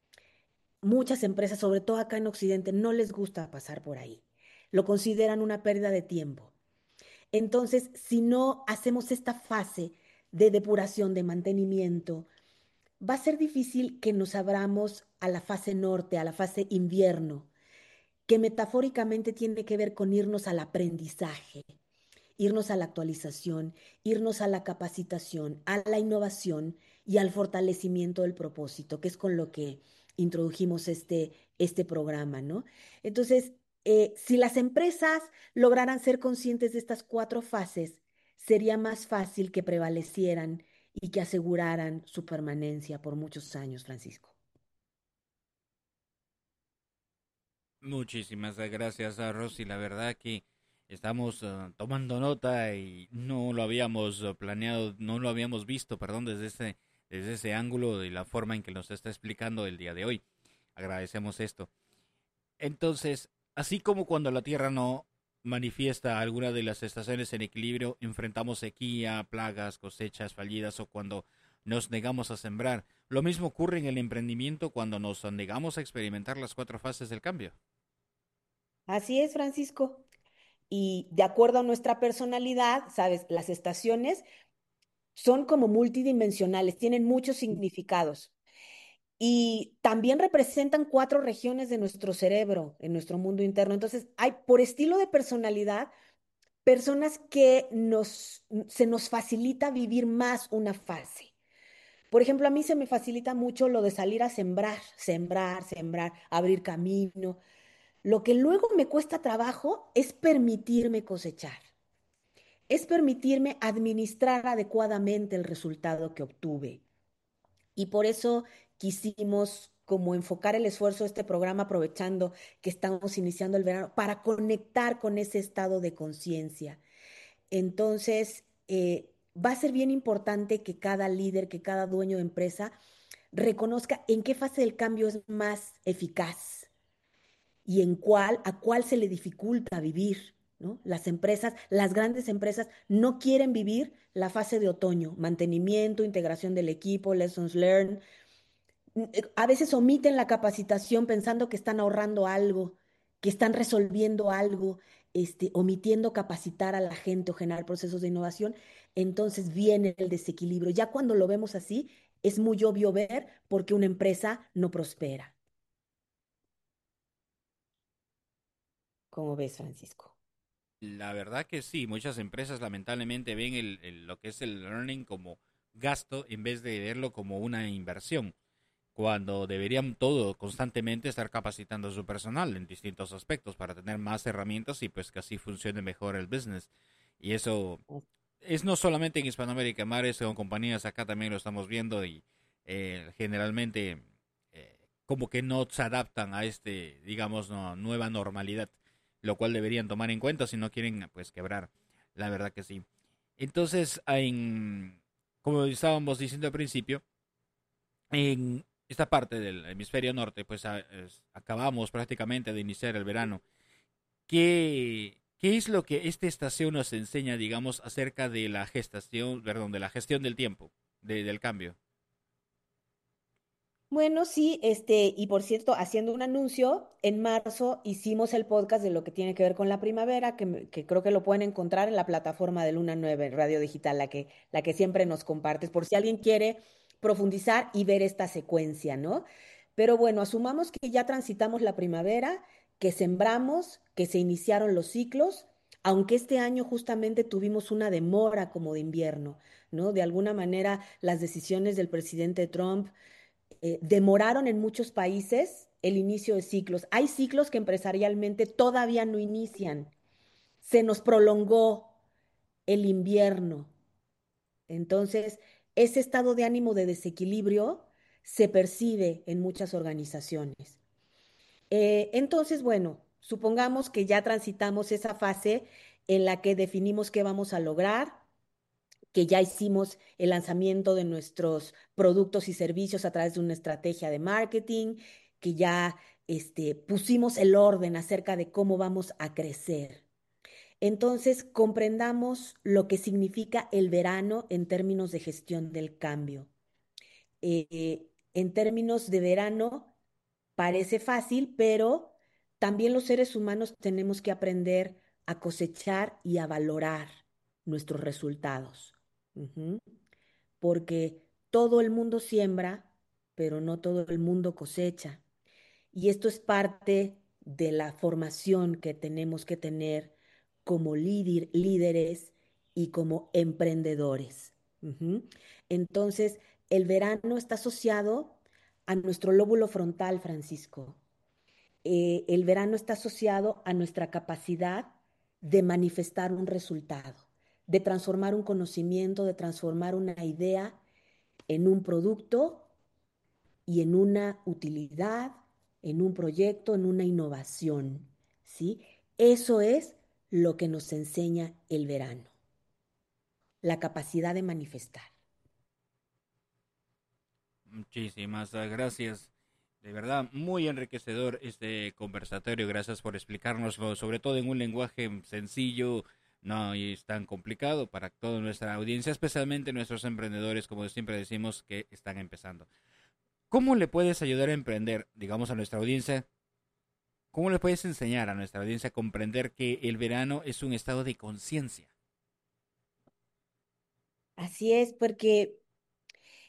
Muchas empresas, sobre todo acá en Occidente, no les gusta pasar por ahí. Lo consideran una pérdida de tiempo. Entonces, si no hacemos esta fase de depuración, de mantenimiento, va a ser difícil que nos abramos a la fase norte, a la fase invierno, que metafóricamente tiene que ver con irnos al aprendizaje, irnos a la actualización, irnos a la capacitación, a la innovación y al fortalecimiento del propósito, que es con lo que introdujimos este programa, ¿no? Entonces, si las empresas lograran ser conscientes de estas cuatro fases, sería más fácil que prevalecieran y que aseguraran su permanencia por muchos años, Francisco. Muchísimas gracias a Rosy. La verdad que estamos tomando nota y no lo habíamos planeado, no lo habíamos visto, perdón, desde ese ángulo de la forma en que nos está explicando el día de hoy. Agradecemos esto. Entonces, así como cuando la Tierra no manifiesta alguna de las estaciones en equilibrio, enfrentamos sequía, plagas, cosechas fallidas o cuando nos negamos a sembrar, lo mismo ocurre en el emprendimiento cuando nos negamos a experimentar las cuatro fases del cambio. Así es, Francisco. Y de acuerdo a nuestra personalidad, sabes, las estaciones son como multidimensionales, tienen muchos significados. y también representan 4 regiones de nuestro cerebro, en nuestro mundo interno. Entonces, hay por estilo de personalidad personas que se nos facilita vivir más una fase. Por ejemplo, a mí se me facilita mucho lo de salir a sembrar, sembrar, sembrar, abrir camino. Lo que luego me cuesta trabajo es permitirme cosechar, es permitirme administrar adecuadamente el resultado que obtuve. Y por eso quisimos como enfocar el esfuerzo de este programa aprovechando que estamos iniciando el verano para conectar con ese estado de conciencia. Entonces, va a ser bien importante que cada líder, que cada dueño de empresa reconozca en qué fase del cambio es más eficaz y a cuál se le dificulta vivir, ¿no? Las empresas, las grandes empresas no quieren vivir la fase de otoño, mantenimiento, integración del equipo, lessons learned. A veces omiten la capacitación pensando que están ahorrando algo, que están resolviendo algo, omitiendo capacitar a la gente o generar procesos de innovación. Entonces viene el desequilibrio. Ya cuando lo vemos así, es muy obvio ver por qué una empresa no prospera. ¿Cómo ves, Francisco? La verdad que sí, muchas empresas lamentablemente ven lo que es el learning como gasto en vez de verlo como una inversión, cuando deberían todo constantemente estar capacitando a su personal en distintos aspectos para tener más herramientas y pues que así funcione mejor el business. Y eso es no solamente en Hispanoamérica, mares con compañías acá también lo estamos viendo y generalmente como que no se adaptan a digamos, nueva normalidad, lo cual deberían tomar en cuenta si no quieren pues quebrar. La verdad que sí. Entonces, como estábamos diciendo al principio, en esta parte del hemisferio norte, pues acabamos prácticamente de iniciar el verano. ¿Qué es lo que esta estación nos enseña, digamos, acerca de la de la gestión del tiempo, del cambio? Bueno, sí, y por cierto, haciendo un anuncio, en marzo hicimos el podcast de lo que tiene que ver con la primavera, que creo que lo pueden encontrar en la plataforma de Luna 9 Radio Digital, la que siempre nos compartes, por si alguien quiere profundizar y ver esta secuencia, ¿no? Pero bueno, asumamos que ya transitamos la primavera, que sembramos, que se iniciaron los ciclos, aunque este año justamente tuvimos una demora como de invierno, ¿no? De alguna manera, las decisiones del presidente Trump demoraron en muchos países el inicio de ciclos. Hay ciclos que empresarialmente todavía no inician. Se nos prolongó el invierno. Entonces, ese estado de ánimo de desequilibrio se percibe en muchas organizaciones. Entonces, bueno, supongamos que ya transitamos esa fase en la que definimos qué vamos a lograr, que ya hicimos el lanzamiento de nuestros productos y servicios a través de una estrategia de marketing, que ya pusimos el orden acerca de cómo vamos a crecer. Entonces, comprendamos lo que significa el verano en términos de gestión del cambio. En términos de verano, parece fácil, pero también los seres humanos tenemos que aprender a cosechar y a valorar nuestros resultados. Ujú. Porque todo el mundo siembra, pero no todo el mundo cosecha. Y esto es parte de la formación que tenemos que tener como líderes y como emprendedores. Ujú. Entonces, el verano está asociado a nuestro lóbulo frontal, Francisco. El verano está asociado a nuestra capacidad de manifestar un resultado, de transformar un conocimiento, de transformar una idea en un producto y en una utilidad, en un proyecto, en una innovación, ¿sí? Eso es lo que nos enseña el verano, la capacidad de manifestar. Muchísimas gracias. De verdad, muy enriquecedor este conversatorio. Gracias por explicárnoslo, sobre todo en un lenguaje sencillo, no es tan complicado para toda nuestra audiencia, especialmente nuestros emprendedores, como siempre decimos, que están empezando. ¿Cómo le puedes ayudar a emprender, digamos, a nuestra audiencia? ¿Cómo le puedes enseñar a nuestra audiencia a comprender que el verano es un estado de conciencia? Así es, porque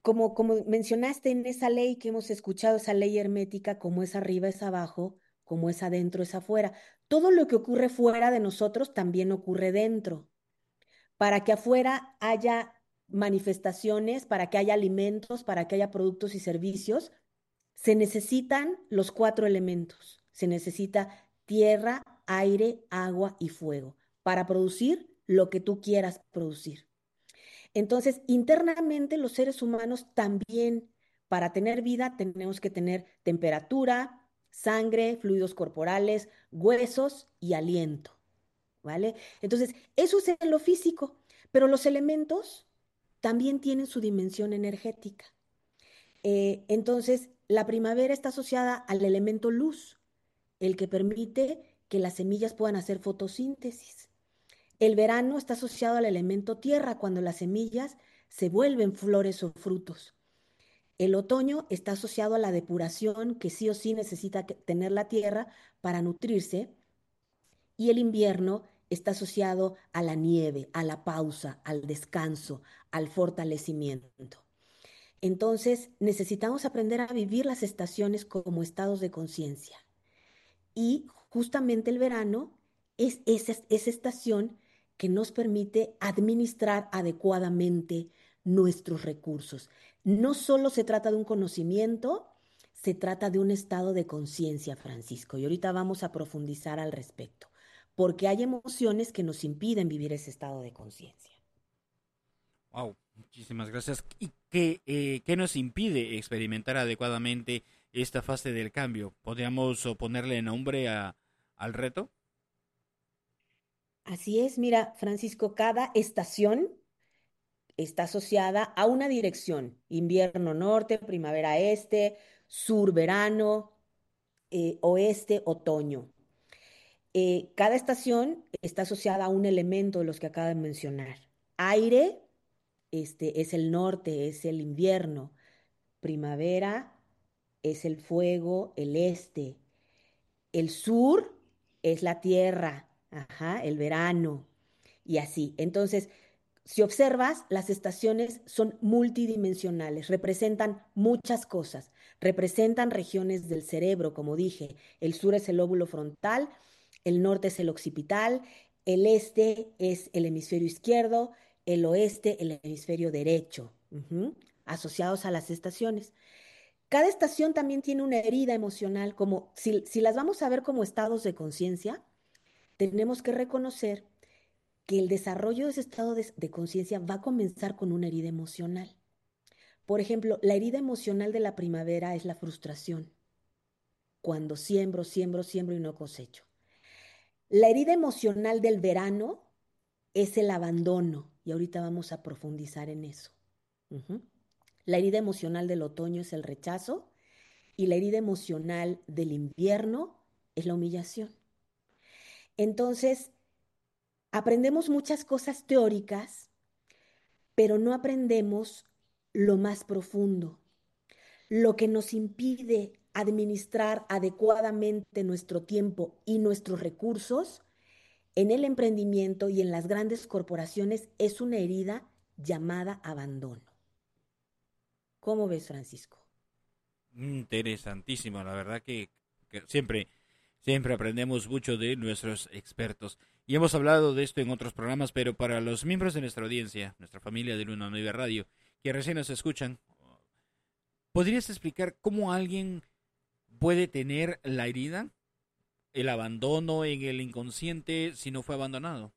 como mencionaste en esa ley que hemos escuchado, esa ley hermética, como es arriba es abajo, como es adentro es afuera. Todo lo que ocurre fuera de nosotros también ocurre dentro. Para que afuera haya manifestaciones, para que haya alimentos, para que haya productos y servicios, se necesitan los cuatro elementos. Se necesita tierra, aire, agua y fuego para producir lo que tú quieras producir. Entonces, internamente los seres humanos también, para tener vida, tenemos que tener temperatura, sangre, fluidos corporales, huesos y aliento, ¿vale? Entonces, eso es en lo físico, pero los elementos también tienen su dimensión energética. Entonces, la primavera está asociada al elemento luz, el que permite que las semillas puedan hacer fotosíntesis. El verano está asociado al elemento tierra, cuando las semillas se vuelven flores o frutos. El otoño está asociado a la depuración, que sí o sí necesita tener la tierra para nutrirse. Y el invierno está asociado a la nieve, a la pausa, al descanso, al fortalecimiento. Entonces, necesitamos aprender a vivir las estaciones como estados de conciencia. Y justamente el verano es esa estación que nos permite administrar adecuadamente nuestros recursos. No solo se trata de un conocimiento, se trata de un estado de conciencia, Francisco. Y ahorita vamos a profundizar al respecto, porque hay emociones que nos impiden vivir ese estado de conciencia. Wow, muchísimas gracias. ¿Y qué nos impide experimentar adecuadamente esta fase del cambio? ¿Podríamos ponerle nombre al reto? Así es, mira, Francisco, cada estación está asociada a una dirección: invierno norte, primavera este, sur verano, oeste otoño. Cada estación está asociada a un elemento de los que acabo de mencionar. Aire, es el norte, es el invierno. Primavera es el fuego, el este. El sur es la tierra, ajá, el verano, y así. Entonces, si observas, las estaciones son multidimensionales, representan muchas cosas, representan regiones del cerebro, como dije. El sur es el lóbulo frontal, el norte es el occipital, el este es el hemisferio izquierdo, el oeste el hemisferio derecho, asociados a las estaciones. Cada estación también tiene una herida emocional, como si las vamos a ver como estados de conciencia, tenemos que reconocer que el desarrollo de ese estado de conciencia va a comenzar con una herida emocional. Por ejemplo, la herida emocional de la primavera es la frustración, cuando siembro, siembro, siembro y no cosecho. La herida emocional del verano es el abandono, y ahorita vamos a profundizar en eso. La herida emocional del otoño es el rechazo, y la herida emocional del invierno es la humillación. Entonces, aprendemos muchas cosas teóricas, pero no aprendemos lo más profundo, lo que nos impide administrar adecuadamente nuestro tiempo y nuestros recursos en el emprendimiento y en las grandes corporaciones. Es una herida llamada abandono. ¿Cómo ves, Francisco? Interesantísimo, la verdad que siempre aprendemos mucho de nuestros expertos. Y hemos hablado de esto en otros programas, pero para los miembros de nuestra audiencia, nuestra familia de Luna Nueva Radio, que recién nos escuchan, ¿podrías explicar cómo alguien puede tener la herida, el abandono en el inconsciente si no fue abandonado?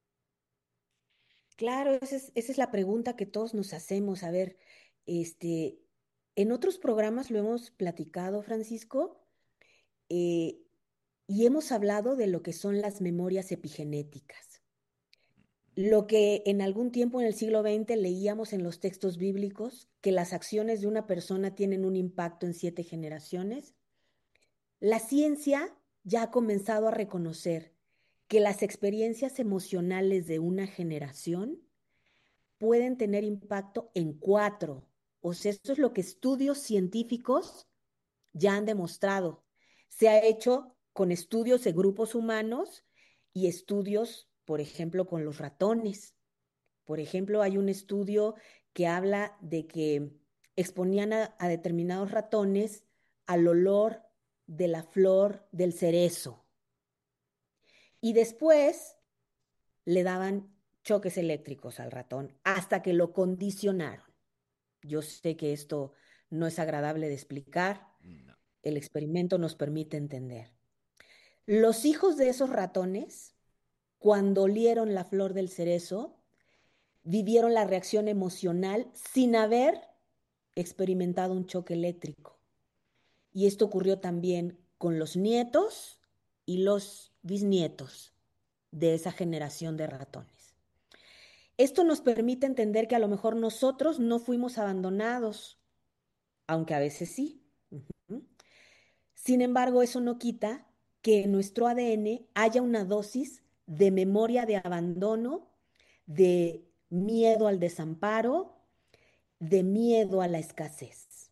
Claro, esa es la pregunta que todos nos hacemos. A ver, en otros programas lo hemos platicado, Francisco, eh, y hemos hablado de lo que son las memorias epigenéticas. Lo que en algún tiempo en el siglo XX leíamos en los textos bíblicos, que las acciones de una persona tienen un impacto en 7 generaciones. La ciencia ya ha comenzado a reconocer que las experiencias emocionales de una generación pueden tener impacto en 4. O sea, esto es lo que estudios científicos ya han demostrado. Se ha hecho con estudios de grupos humanos y estudios, por ejemplo, con los ratones. Por ejemplo, hay un estudio que habla de que exponían a determinados ratones al olor de la flor del cerezo. Y después le daban choques eléctricos al ratón hasta que lo condicionaron. Yo sé que esto no es agradable de explicar. No. El experimento nos permite entender. Los hijos de esos ratones, cuando olieron la flor del cerezo, vivieron la reacción emocional sin haber experimentado un choque eléctrico. Y esto ocurrió también con los nietos y los bisnietos de esa generación de ratones. Esto nos permite entender que a lo mejor nosotros no fuimos abandonados, aunque a veces sí. Sin embargo, eso no quita que en nuestro ADN haya una dosis de memoria de abandono, de miedo al desamparo, de miedo a la escasez.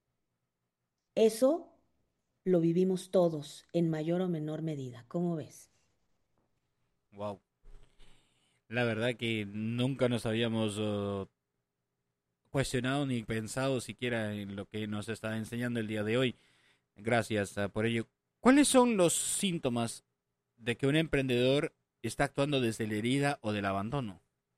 Eso lo vivimos todos en mayor o menor medida. ¿Cómo ves? Wow. La verdad que nunca nos habíamos cuestionado ni pensado siquiera en lo que nos está enseñando el día de hoy. Gracias por ello. ¿Cuáles son los síntomas de que un emprendedor está actuando desde la herida o del abandono?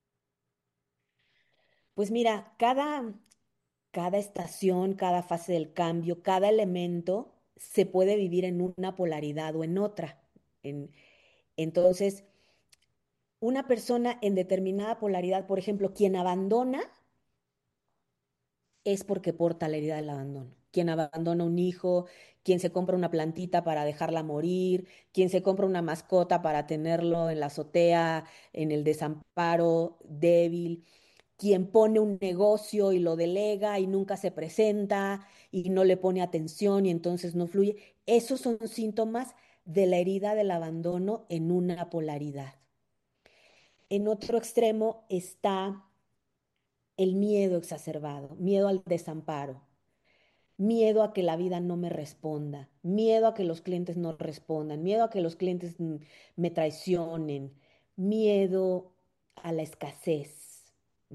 Pues mira, cada estación, cada fase del cambio, cada elemento se puede vivir en una polaridad o en otra. Entonces, una persona en determinada polaridad, por ejemplo, quien abandona es porque porta la herida del abandono. Quien abandona un hijo, quien se compra una plantita para dejarla morir, quien se compra una mascota para tenerlo en la azotea, en el desamparo débil, quien pone un negocio y lo delega y nunca se presenta y no le pone atención y entonces no fluye. Esos son síntomas de la herida del abandono en una polaridad. En otro extremo está el miedo exacerbado, miedo al desamparo, miedo a que la vida no me responda, miedo a que los clientes no respondan, miedo a que los clientes me traicionen, miedo a la escasez.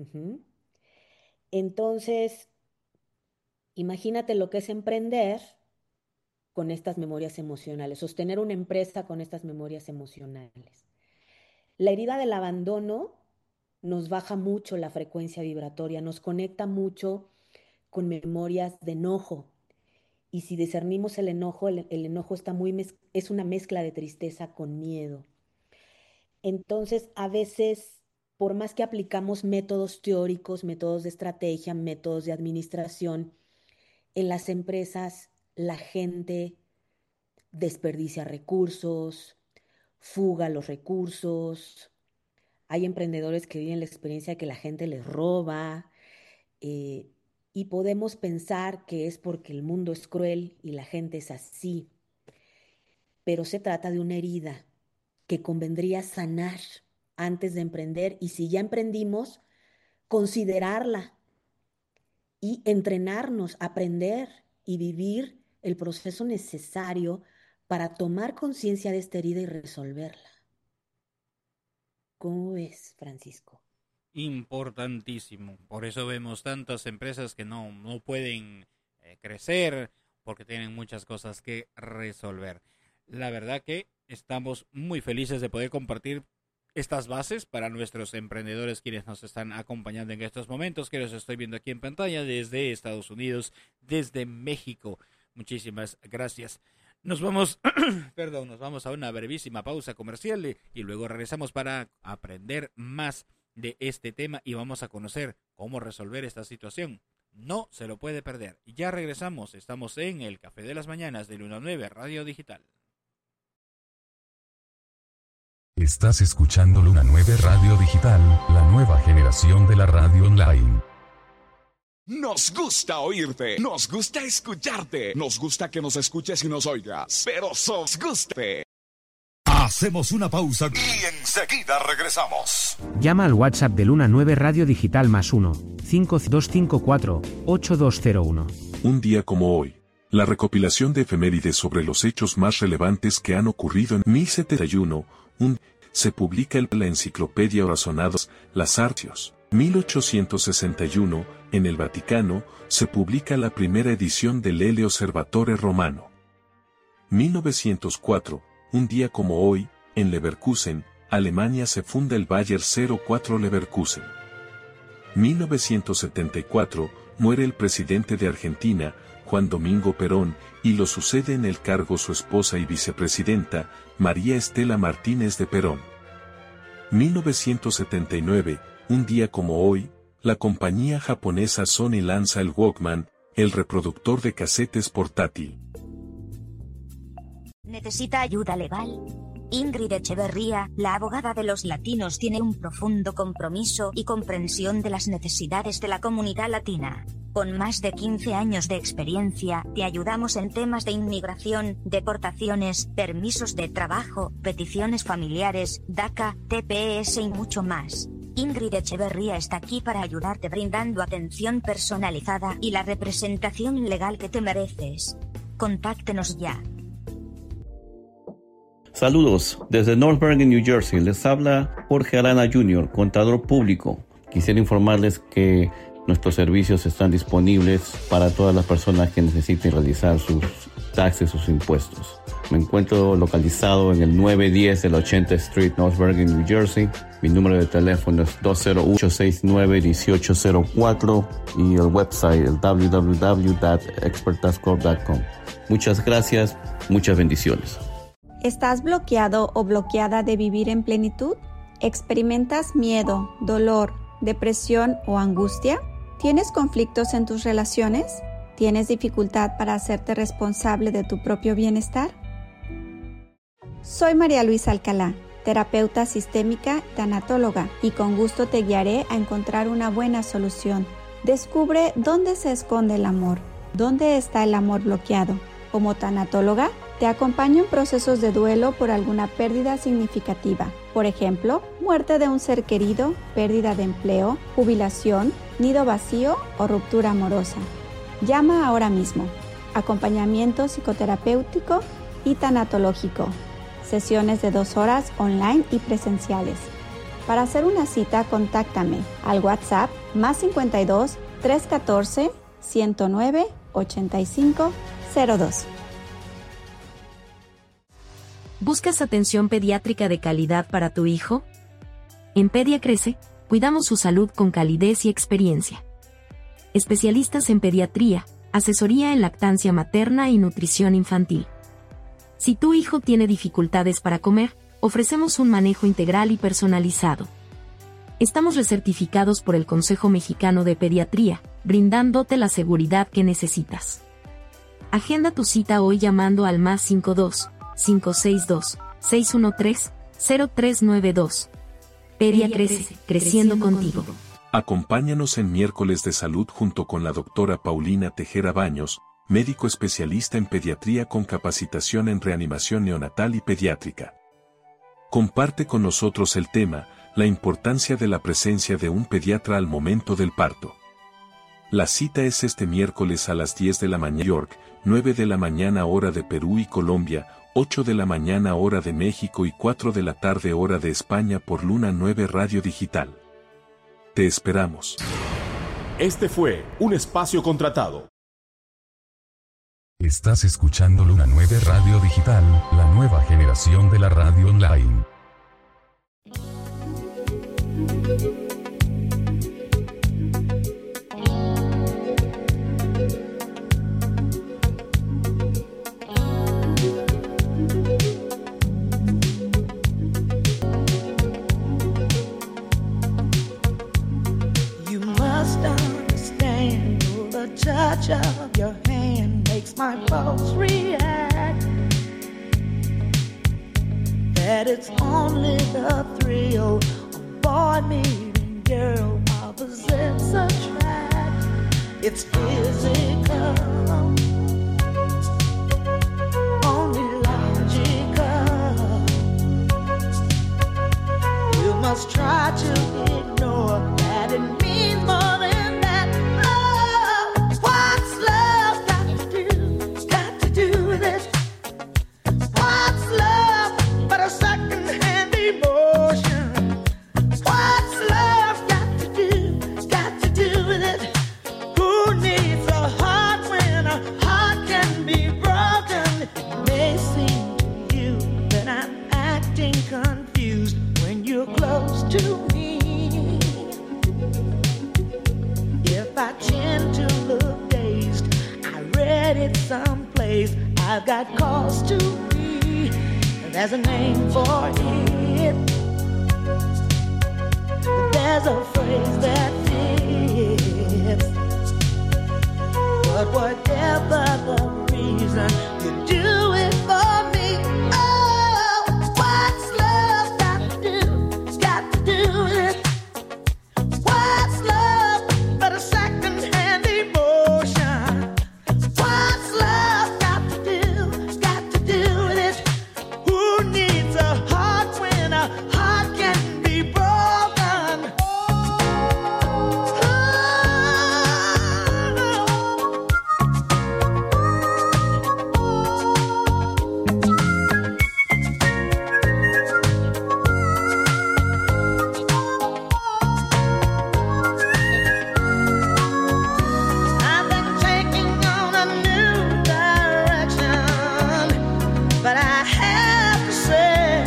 Entonces, imagínate lo que es emprender con estas memorias emocionales, sostener una empresa con estas memorias emocionales. La herida del abandono nos baja mucho la frecuencia vibratoria, nos conecta mucho con memorias de enojo. Y si discernimos el enojo, el enojo es una mezcla de tristeza con miedo. Entonces, a veces, por más que aplicamos métodos teóricos, métodos de estrategia, métodos de administración, en las empresas la gente desperdicia recursos, fuga los recursos. Hay emprendedores que viven la experiencia de que la gente les roba y podemos pensar que es porque el mundo es cruel y la gente es así. Pero se trata de una herida que convendría sanar antes de emprender y si ya emprendimos, considerarla y entrenarnos, aprender y vivir el proceso necesario para tomar conciencia de esta herida y resolverla. ¿Cómo ves, Francisco? Importantísimo. Por eso vemos tantas empresas que no pueden crecer porque tienen muchas cosas que resolver. La verdad que estamos muy felices de poder compartir estas bases para nuestros emprendedores quienes nos están acompañando en estos momentos, que los estoy viendo aquí en pantalla desde Estados Unidos, desde México. Muchísimas gracias. Nos vamos a una brevísima pausa comercial y luego regresamos para aprender más de este tema y vamos a conocer cómo resolver esta situación. No se lo puede perder. Ya regresamos, estamos en el Café de las Mañanas de Luna 9 Radio Digital. Estás escuchando Luna 9 Radio Digital, la nueva generación de la radio online. Nos gusta oírte, nos gusta escucharte, nos gusta que nos escuches y nos oigas, pero nos gusta. Hacemos una pausa y enseguida regresamos. Llama al WhatsApp de Luna 9 Radio Digital +1 5254 8201. Un día como hoy, la recopilación de efemérides sobre los hechos más relevantes que han ocurrido en 1071, se publica en la enciclopedia Razonados, Las Artios. 1861, en el Vaticano, se publica la primera edición del El Osservatore Romano. 1904, un día como hoy, en Leverkusen, Alemania se funda el Bayer 04 Leverkusen. 1974, muere el presidente de Argentina, Juan Domingo Perón, y lo sucede en el cargo su esposa y vicepresidenta, María Estela Martínez de Perón. 1979, un día como hoy, la compañía japonesa Sony lanza el Walkman, el reproductor de casetes portátil. ¿Necesita ayuda legal? Ingrid Echeverría, la abogada de los latinos, tiene un profundo compromiso y comprensión de las necesidades de la comunidad latina. Con más de 15 años de experiencia, te ayudamos en temas de inmigración, deportaciones, permisos de trabajo, peticiones familiares, DACA, TPS y mucho más. Ingrid Echeverría está aquí para ayudarte brindando atención personalizada y la representación legal que te mereces. Contáctenos ya. Saludos, desde North Bergen, New Jersey, les habla Jorge Arana Jr., contador público. Quisiera informarles que nuestros servicios están disponibles para todas las personas que necesiten realizar sus taxes, sus impuestos. Me encuentro localizado en el 910 de la 80th Street, North Bergen, New Jersey. Mi número de teléfono es 208-69-1804 y el website el www.expertascorp.com. Muchas gracias, muchas bendiciones. ¿Estás bloqueado o bloqueada de vivir en plenitud? ¿Experimentas miedo, dolor, depresión o angustia? ¿Tienes conflictos en tus relaciones? ¿Tienes dificultad para hacerte responsable de tu propio bienestar? Soy María Luisa Alcalá, terapeuta sistémica, tanatóloga, y con gusto te guiaré a encontrar una buena solución. Descubre dónde se esconde el amor, dónde está el amor bloqueado. Como tanatóloga, te acompaño en procesos de duelo por alguna pérdida significativa. Por ejemplo, muerte de un ser querido, pérdida de empleo, jubilación, nido vacío o ruptura amorosa. Llama ahora mismo. Acompañamiento psicoterapéutico y tanatológico. Sesiones de 2 horas online y presenciales. Para hacer una cita, contáctame al WhatsApp +52 314 109 85 02. ¿Buscas atención pediátrica de calidad para tu hijo? En Pedia Crece, cuidamos su salud con calidez y experiencia. Especialistas en pediatría, asesoría en lactancia materna y nutrición infantil. Si tu hijo tiene dificultades para comer, ofrecemos un manejo integral y personalizado. Estamos recertificados por el Consejo Mexicano de Pediatría, brindándote la seguridad que necesitas. Agenda tu cita hoy llamando al +52 562 613 0392. Pedia Crece, creciendo contigo. Acompáñanos en Miércoles de Salud junto con la doctora Paulina Tejera Baños, médico especialista en pediatría con capacitación en reanimación neonatal y pediátrica. Comparte con nosotros el tema, la importancia de la presencia de un pediatra al momento del parto. La cita es este miércoles a las 10 de la mañana York, 9 de la mañana hora de Perú y Colombia, 8 de la mañana hora de México y 4 de la tarde hora de España por Luna 9 Radio Digital. Te esperamos. Este fue un espacio contratado. Estás escuchando Luna 9 Radio Digital, la nueva generación de la radio online. Touch of your hand makes my pulse react. That it's only the thrill of boy meeting girl opposites attract. It's physical, only logical. You must try to ignore that it means more than emotion. What's love got to do I've got cause to be. There's a name for it. There's a phrase that fits. But whatever the reason, you do it for me. Oh, what's love got to do? Got to do with it. What's love but a second-hand emotion? What's love got to do with it? Who needs a heart when a heart can be broken? I've been taking on a new direction, but I have to say,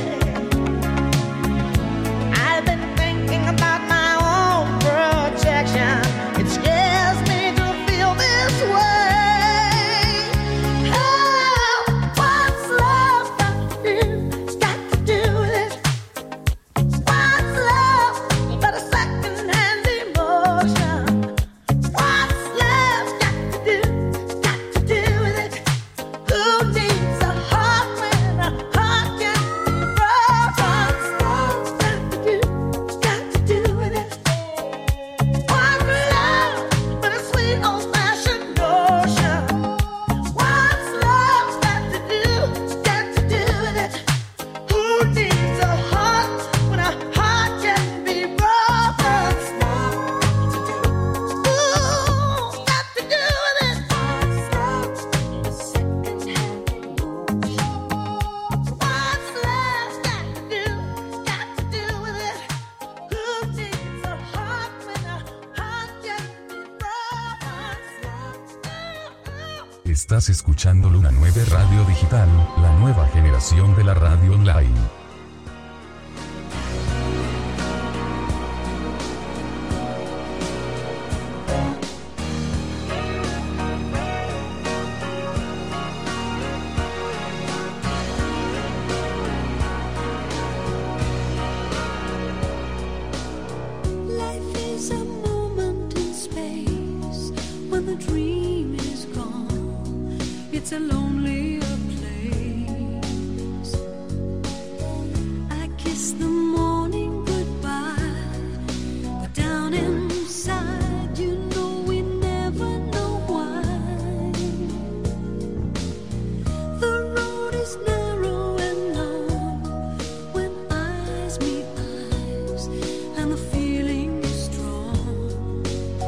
I've been thinking about my own protection. It scares me to feel this way. Oh, what's love got to do with it? What's love but a second-hand emotion? What's love got to do with it? Who needs a heart when a heart can be broken? What's love got to do with it? What's love but a sweet old-fashioned notion? What's love got to do with it? Who needs a heart when a heart can be broken? Ooh, got to do with it. What's love but a second-hand emotion? What's love got to do with it? Who needs a heart when a heart can be broken? Estás escuchando Luna 9 Radio Digital, la nueva generación de la radio online. Life is a moment in space when the dream is gone. It's a lonelier place. I kiss the morning goodbye, but down inside, you know we never know why. The road is narrow and long when eyes meet eyes, and the feeling is strong.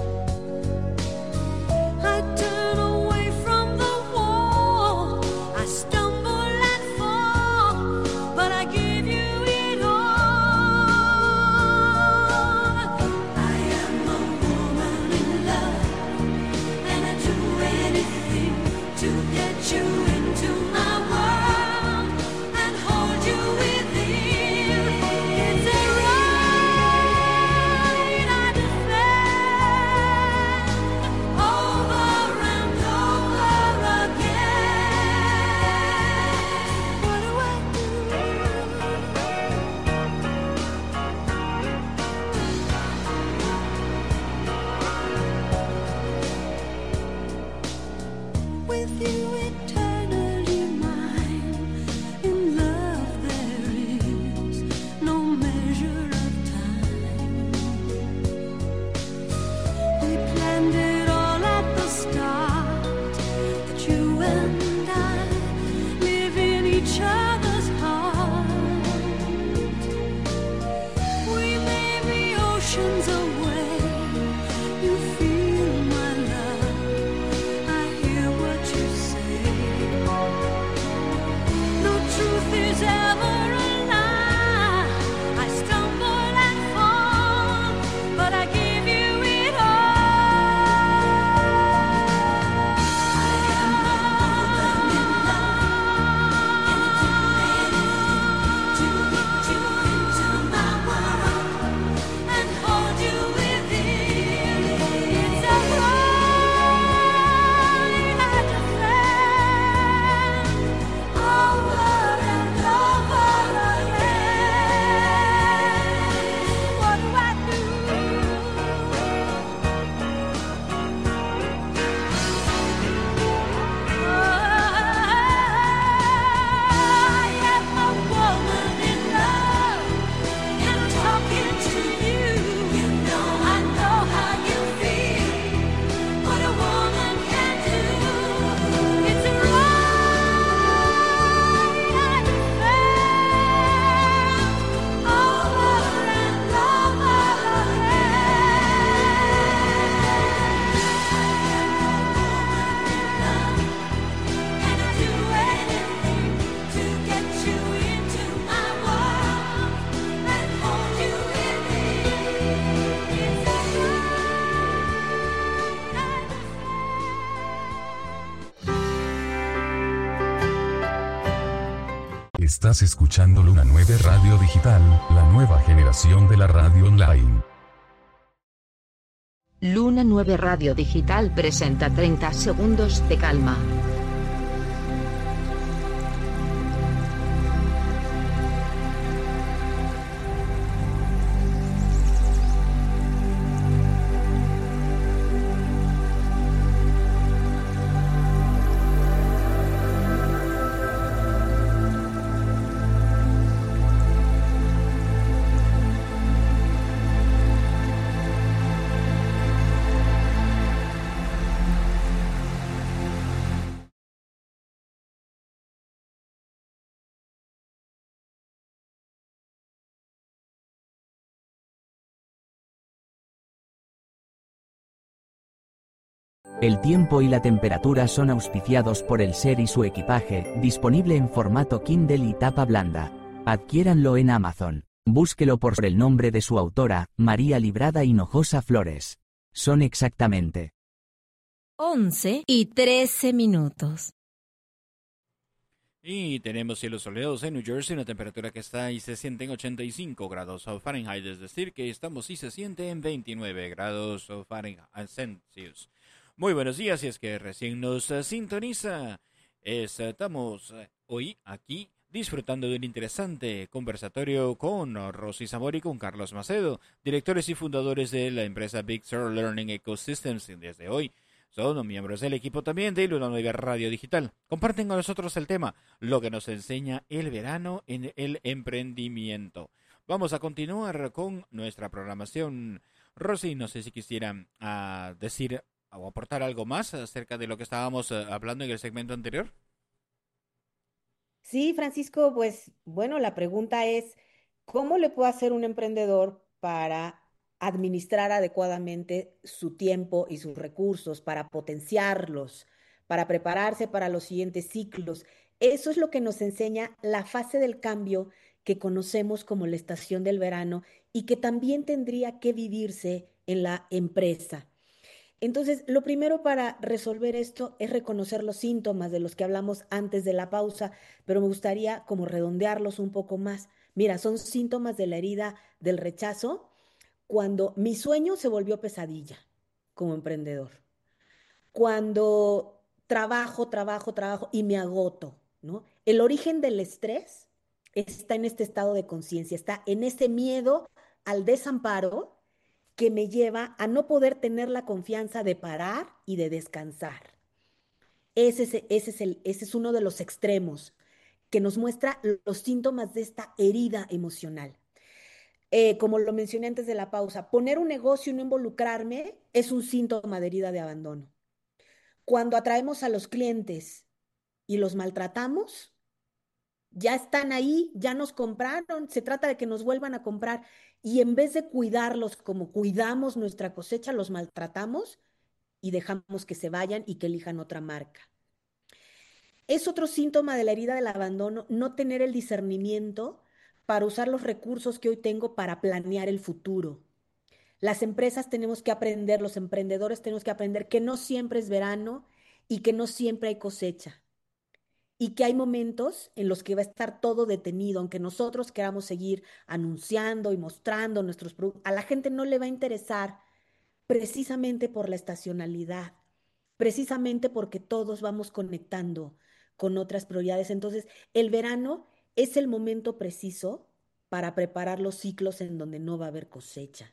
I turn away from the wall, I stumble and fall, but I give you it all. I am a woman in love, and I do anything to get you into my world and hold you within. It's a right I defend over and over again. What do I do? With you eternally mine, in love there is no measure of time. We planned it all at the start, that you and I live in each other's heart. We may be oceans away, you feel my love, I hear what you say. Estás escuchando Luna 9 Radio Digital, la nueva generación de la radio online. Luna 9 Radio Digital presenta 30 segundos de calma. El tiempo y la temperatura son auspiciados por el SER y su equipaje, disponible en formato Kindle y tapa blanda. Adquiéranlo en Amazon. Búsquelo por el nombre de su autora, María Librada Hinojosa Flores. Son exactamente 11:13. Y tenemos cielos soleados en New Jersey, una temperatura que está y se siente en 85 grados Fahrenheit, es decir, que estamos y se siente en 29 grados Fahrenheit Celsius. Muy buenos días, si es que recién nos sintoniza. Estamos hoy aquí disfrutando de un interesante conversatorio con Rosy Zamora y con Carlos Macedo, directores y fundadores de la empresa Big Sur Learning Ecosystems. Desde hoy son miembros del equipo también de Luna 9 Radio Digital. Comparten con nosotros el tema, lo que nos enseña el verano en el emprendimiento. Vamos a continuar con nuestra programación. Rosy, no sé si quisieran decir o aportar algo más acerca de lo que estábamos hablando en el segmento anterior. Sí, Francisco, pues bueno, la pregunta es, ¿cómo le puede hacer un emprendedor para administrar adecuadamente su tiempo y sus recursos, para potenciarlos, para prepararse para los siguientes ciclos? Eso es lo que nos enseña la fase del cambio que conocemos como la estación del verano y que también tendría que vivirse en la empresa. Entonces, lo primero para resolver esto es reconocer los síntomas de los que hablamos antes de la pausa, pero me gustaría como redondearlos un poco más. Mira, son síntomas de la herida del rechazo cuando mi sueño se volvió pesadilla como emprendedor, cuando trabajo y me agoto, ¿no? El origen del estrés está en este estado de conciencia, está en ese miedo al desamparo que me lleva a no poder tener la confianza de parar y de descansar. Ese es uno de los extremos que nos muestra los síntomas de esta herida emocional. Como lo mencioné antes de la pausa, poner un negocio y no involucrarme es un síntoma de herida de abandono. Cuando atraemos a los clientes y los maltratamos, ya están ahí, ya nos compraron, se trata de que nos vuelvan a comprar y en vez de cuidarlos como cuidamos nuestra cosecha, los maltratamos y dejamos que se vayan y que elijan otra marca. Es otro síntoma de la herida del abandono no tener el discernimiento para usar los recursos que hoy tengo para planear el futuro. Las empresas tenemos que aprender, los emprendedores tenemos que aprender que no siempre es verano y que no siempre hay cosecha. Y que hay momentos en los que va a estar todo detenido, aunque nosotros queramos seguir anunciando y mostrando nuestros productos, a la gente no le va a interesar precisamente por la estacionalidad, precisamente porque todos vamos conectando con otras prioridades. Entonces, el verano es el momento preciso para preparar los ciclos en donde no va a haber cosecha.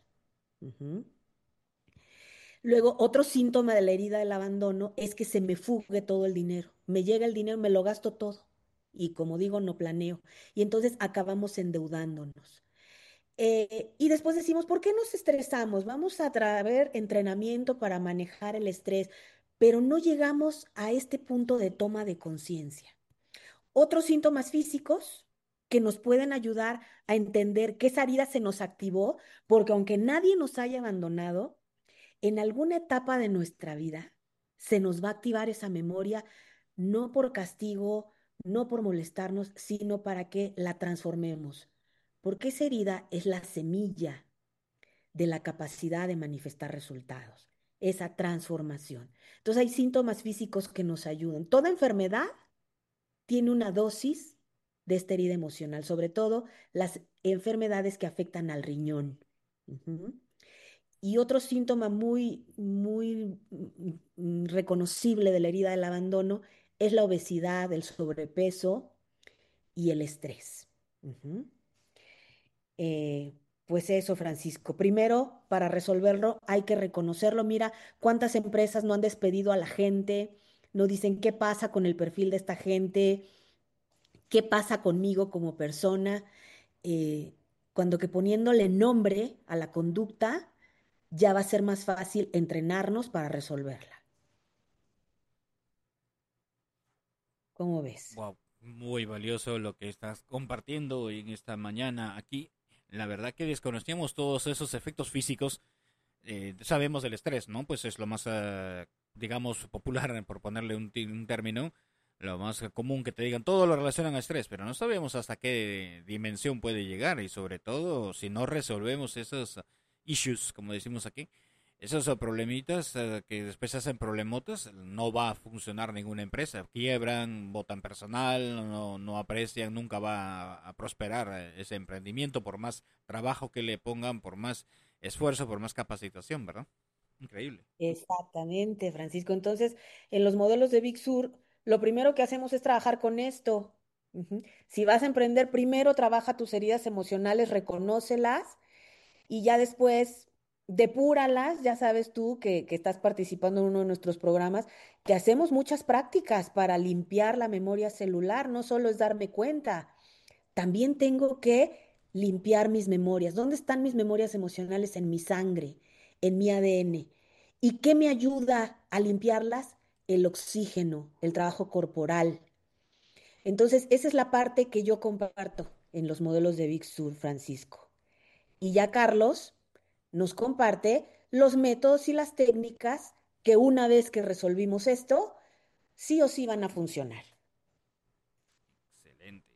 Luego, otro síntoma de la herida del abandono es que se me fugue todo el dinero. Me llega el dinero, me lo gasto todo. Y como digo, no planeo. Y entonces acabamos endeudándonos. Y después decimos, ¿por qué nos estresamos? Vamos a traer entrenamiento para manejar el estrés, pero no llegamos a este punto de toma de conciencia. Otros síntomas físicos que nos pueden ayudar a entender que esa herida se nos activó, porque aunque nadie nos haya abandonado, en alguna etapa de nuestra vida se nos va a activar esa memoria, no por castigo, no por molestarnos, sino para que la transformemos. Porque esa herida es la semilla de la capacidad de manifestar resultados, esa transformación. Entonces hay síntomas físicos que nos ayudan. Toda enfermedad tiene una dosis de esta herida emocional, sobre todo las enfermedades que afectan al riñón. Ujú. Y otro síntoma muy reconocible de la herida del abandono es la obesidad, el sobrepeso y el estrés. Ujú. Eh, pues eso, Francisco. Primero, para resolverlo, hay que reconocerlo. Mira cuántas empresas no han despedido a la gente, no dicen qué pasa con el perfil de esta gente, qué pasa conmigo como persona, eh, cuando que poniéndole nombre a la conducta ya va a ser más fácil entrenarnos para resolverla. ¿Cómo ves? Wow, muy valioso lo que estás compartiendo en esta mañana aquí. La verdad que desconocíamos todos esos efectos físicos. Sabemos del estrés, ¿no? Pues es lo más, digamos, popular, por ponerle un término, lo más común que te digan, todo lo relacionan a estrés, pero no sabemos hasta qué dimensión puede llegar y sobre todo si no resolvemos esos issues, como decimos aquí, esos problemitas que después se hacen problemotas, no va a funcionar ninguna empresa. Quiebran, botan personal, no aprecian, nunca va a prosperar ese emprendimiento por más trabajo que le pongan, por más esfuerzo, por más capacitación, ¿verdad? Increíble. Exactamente, Francisco. Entonces, en los modelos de Big Sur, lo primero que hacemos es trabajar con esto. Ujú. Si vas a emprender, primero trabaja tus heridas emocionales, reconócelas y ya después depúralas. Ya sabes tú que estás participando en uno de nuestros programas, que hacemos muchas prácticas para limpiar la memoria celular. No solo es darme cuenta, también tengo que limpiar mis memorias. ¿Dónde están mis memorias emocionales? En mi sangre, en mi ADN. ¿Y qué me ayuda a limpiarlas? El oxígeno, el trabajo corporal. Entonces, esa es la parte que yo comparto en los modelos de Big Sur, Francisco. Y ya Carlos nos comparte los métodos y las técnicas que una vez que resolvimos esto, sí o sí van a funcionar. Excelente.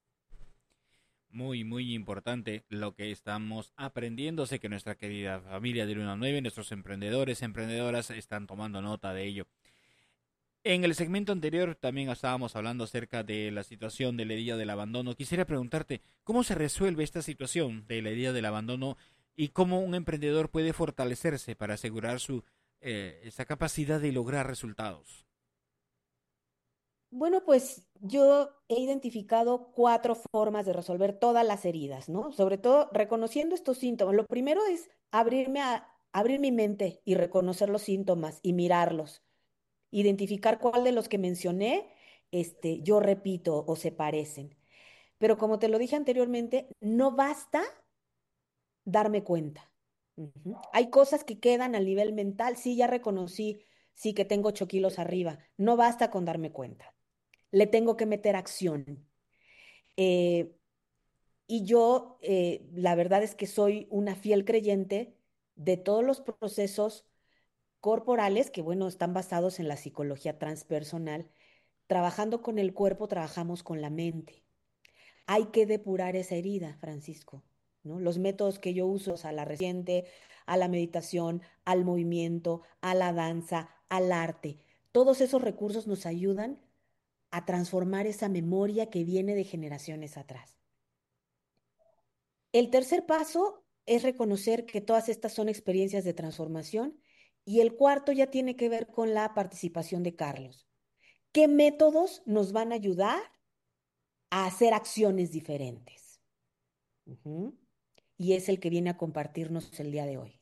Muy, muy importante lo que estamos aprendiendo. Sé que nuestra querida familia de Luna 9, nuestros emprendedores, emprendedoras, están tomando nota de ello. En el segmento anterior también estábamos hablando acerca de la situación de la herida del abandono. Quisiera preguntarte, ¿cómo se resuelve esta situación de la herida del abandono y cómo un emprendedor puede fortalecerse para asegurar esa capacidad de lograr resultados? Bueno, pues yo he identificado cuatro formas de resolver todas las heridas, ¿no? Sobre todo reconociendo estos síntomas. Lo primero es abrir mi mente y reconocer los síntomas y mirarlos, identificar cuál de los que mencioné, yo repito o se parecen. Pero como te lo dije anteriormente, no basta darme cuenta. Ujú. Hay cosas que quedan a nivel mental. Sí, ya reconocí, sí que tengo 8 kilos arriba. No basta con darme cuenta. Le tengo que meter acción. Eh, y yo, la verdad es que soy una fiel creyente de todos los procesos corporales que, bueno, están basados en la psicología transpersonal. Trabajando con el cuerpo, trabajamos con la mente. Hay que depurar esa herida, Francisco, ¿no? Los métodos que yo uso, o sea, la reciente, a la meditación, al movimiento, a la danza, al arte, todos esos recursos nos ayudan a transformar esa memoria que viene de generaciones atrás. El tercer paso es reconocer que todas estas son experiencias de transformación y el cuarto ya tiene que ver con la participación de Carlos. ¿Qué métodos nos van a ayudar a hacer acciones diferentes? Ujú. Y es el que viene a compartirnos el día de hoy.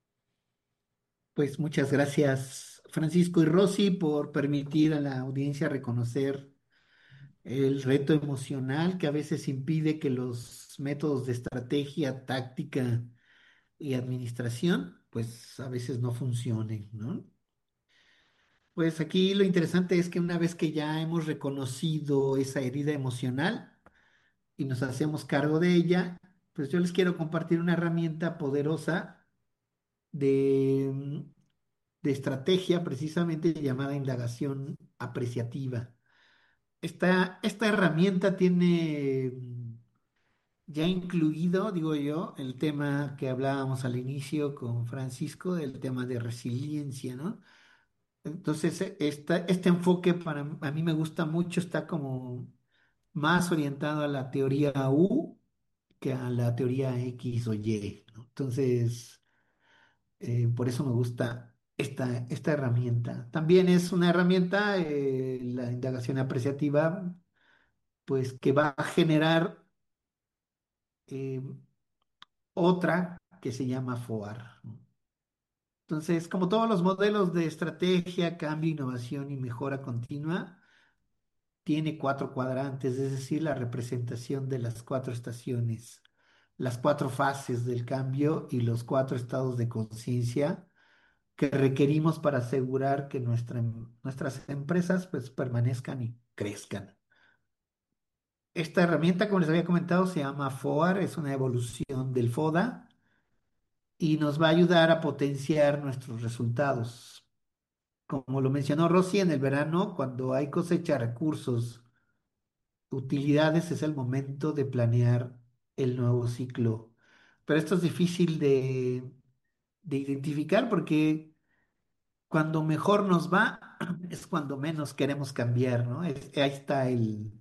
Pues muchas gracias, Francisco y Rosy, por permitir a la audiencia reconocer el reto emocional que a veces impide que los métodos de estrategia, táctica y administración, pues a veces no funcionen, ¿no? Pues aquí lo interesante es que una vez que ya hemos reconocido esa herida emocional y nos hacemos cargo de ella, pues yo les quiero compartir una herramienta poderosa de, de estrategia precisamente llamada indagación apreciativa. Esta herramienta tiene ya incluido, digo yo, el tema que hablábamos al inicio con Francisco, del tema de resiliencia, ¿no? Entonces, este enfoque a mí me gusta mucho, está como más orientado a la teoría U que a la teoría X o Y, ¿no? Entonces, por eso me gusta esta herramienta. También es una herramienta, la indagación apreciativa, pues que va a generar eh, otra que se llama FOAR, ¿no? Entonces, como todos los modelos de estrategia, cambio, innovación y mejora continua, tiene cuatro cuadrantes, es decir, la representación de las cuatro estaciones, las cuatro fases del cambio y los cuatro estados de conciencia que requerimos para asegurar que nuestras empresas pues permanezcan y crezcan. Esta herramienta, como les había comentado, se llama FOAR, es una evolución del FODA y nos va a ayudar a potenciar nuestros resultados. Como lo mencionó Rosy, en el verano, cuando hay cosecha de recursos, utilidades, es el momento de planear el nuevo ciclo. Pero esto es difícil de identificar porque cuando mejor nos va es cuando menos queremos cambiar, ¿no? Ahí está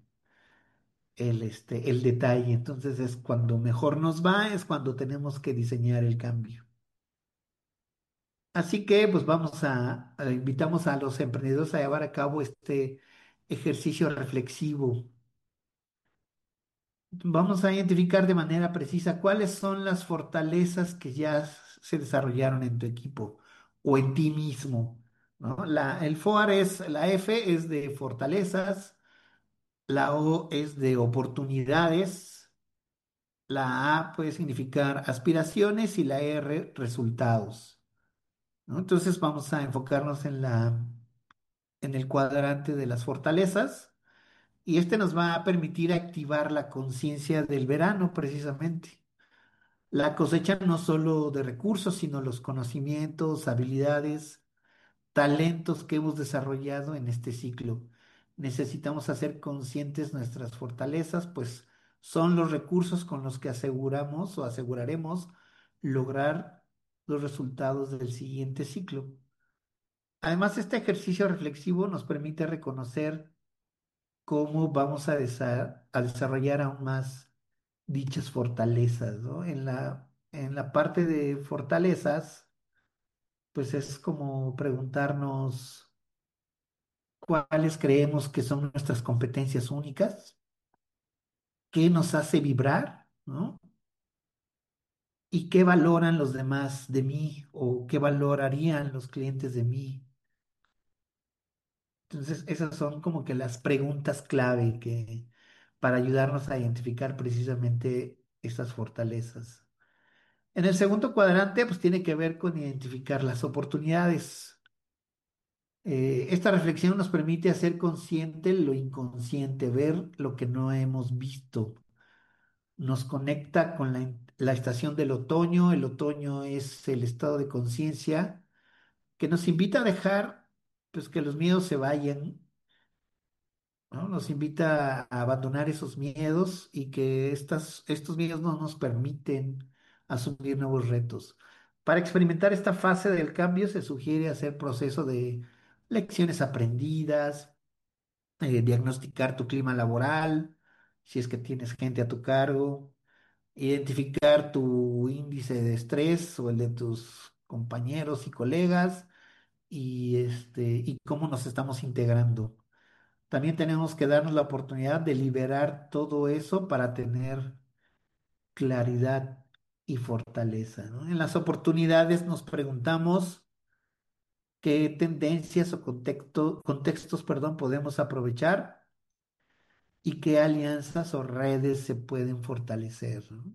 el detalle. Entonces es cuando mejor nos va, es cuando tenemos que diseñar el cambio. Así que pues invitamos a los emprendedores a llevar a cabo este ejercicio reflexivo. Vamos a identificar de manera precisa cuáles son las fortalezas que ya se desarrollaron en tu equipo o en ti mismo, ¿no? El FOAR la F es de fortalezas, la O es de oportunidades, la A puede significar aspiraciones y la R resultados, ¿no? Entonces vamos a enfocarnos en el cuadrante de las fortalezas y este nos va a permitir activar la conciencia del verano precisamente. La cosecha no solo de recursos, sino los conocimientos, habilidades, talentos que hemos desarrollado en este ciclo. Necesitamos hacer conscientes nuestras fortalezas, pues son los recursos con los que aseguramos o aseguraremos lograr los resultados del siguiente ciclo. Además, este ejercicio reflexivo nos permite reconocer cómo vamos a desarrollar aún más dichas fortalezas, ¿no? En la parte de fortalezas, pues es como preguntarnos cuáles creemos que son nuestras competencias únicas, qué nos hace vibrar, ¿no? Y qué valoran los demás de mí o qué valorarían los clientes de mí. Entonces, esas son como que las preguntas clave para ayudarnos a identificar precisamente estas fortalezas. En el segundo cuadrante, pues tiene que ver con identificar las oportunidades. Esta reflexión nos permite hacer consciente lo inconsciente, ver lo que no hemos visto. Nos conecta con la estación del otoño. El otoño es el estado de conciencia que nos invita a dejar, pues, que los miedos se vayan, ¿no? Nos invita a abandonar esos miedos y que estos miedos no nos permiten asumir nuevos retos. Para experimentar esta fase del cambio se sugiere hacer proceso de lecciones aprendidas, diagnosticar tu clima laboral, si es que tienes gente a tu cargo, identificar tu índice de estrés o el de tus compañeros y colegas y cómo nos estamos integrando. También tenemos que darnos la oportunidad de liberar todo eso para tener claridad y fortaleza, ¿no? En las oportunidades nos preguntamos qué tendencias o contextos, perdón, podemos aprovechar y qué alianzas o redes se pueden fortalecer, ¿no?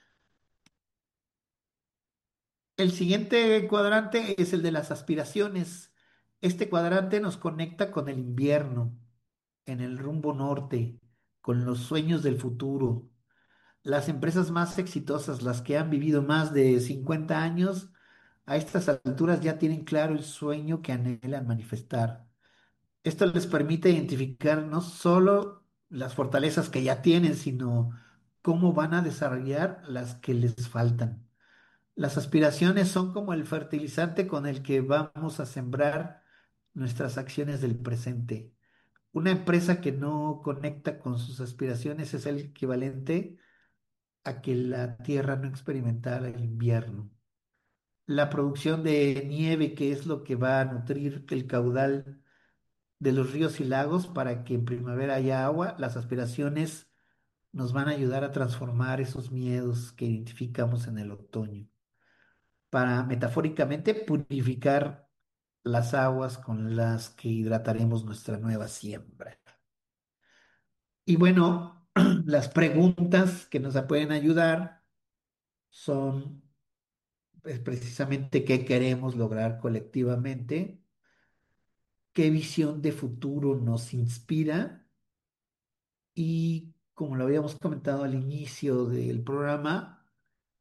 El siguiente cuadrante es el de las aspiraciones. Este cuadrante nos conecta con el invierno, en el rumbo norte, con los sueños del futuro. Las empresas más exitosas, las que han vivido más de 50 años, a estas alturas ya tienen claro el sueño que anhelan manifestar. Esto les permite identificar no solo las fortalezas que ya tienen, sino cómo van a desarrollar las que les faltan. Las aspiraciones son como el fertilizante con el que vamos a sembrar nuestras acciones del presente. una empresa que no conecta con sus aspiraciones es el equivalente a que la Tierra no experimentara el invierno. La producción de nieve, que es lo que va a nutrir el caudal de los ríos y lagos para que en primavera haya agua, las aspiraciones nos van a ayudar a transformar esos miedos que identificamos en el otoño, para metafóricamente purificar las aguas con las que hidrataremos nuestra nueva siembra. Y bueno, las preguntas que nos pueden ayudar son precisamente qué queremos lograr colectivamente, qué visión de futuro nos inspira y, como lo habíamos comentado al inicio del programa,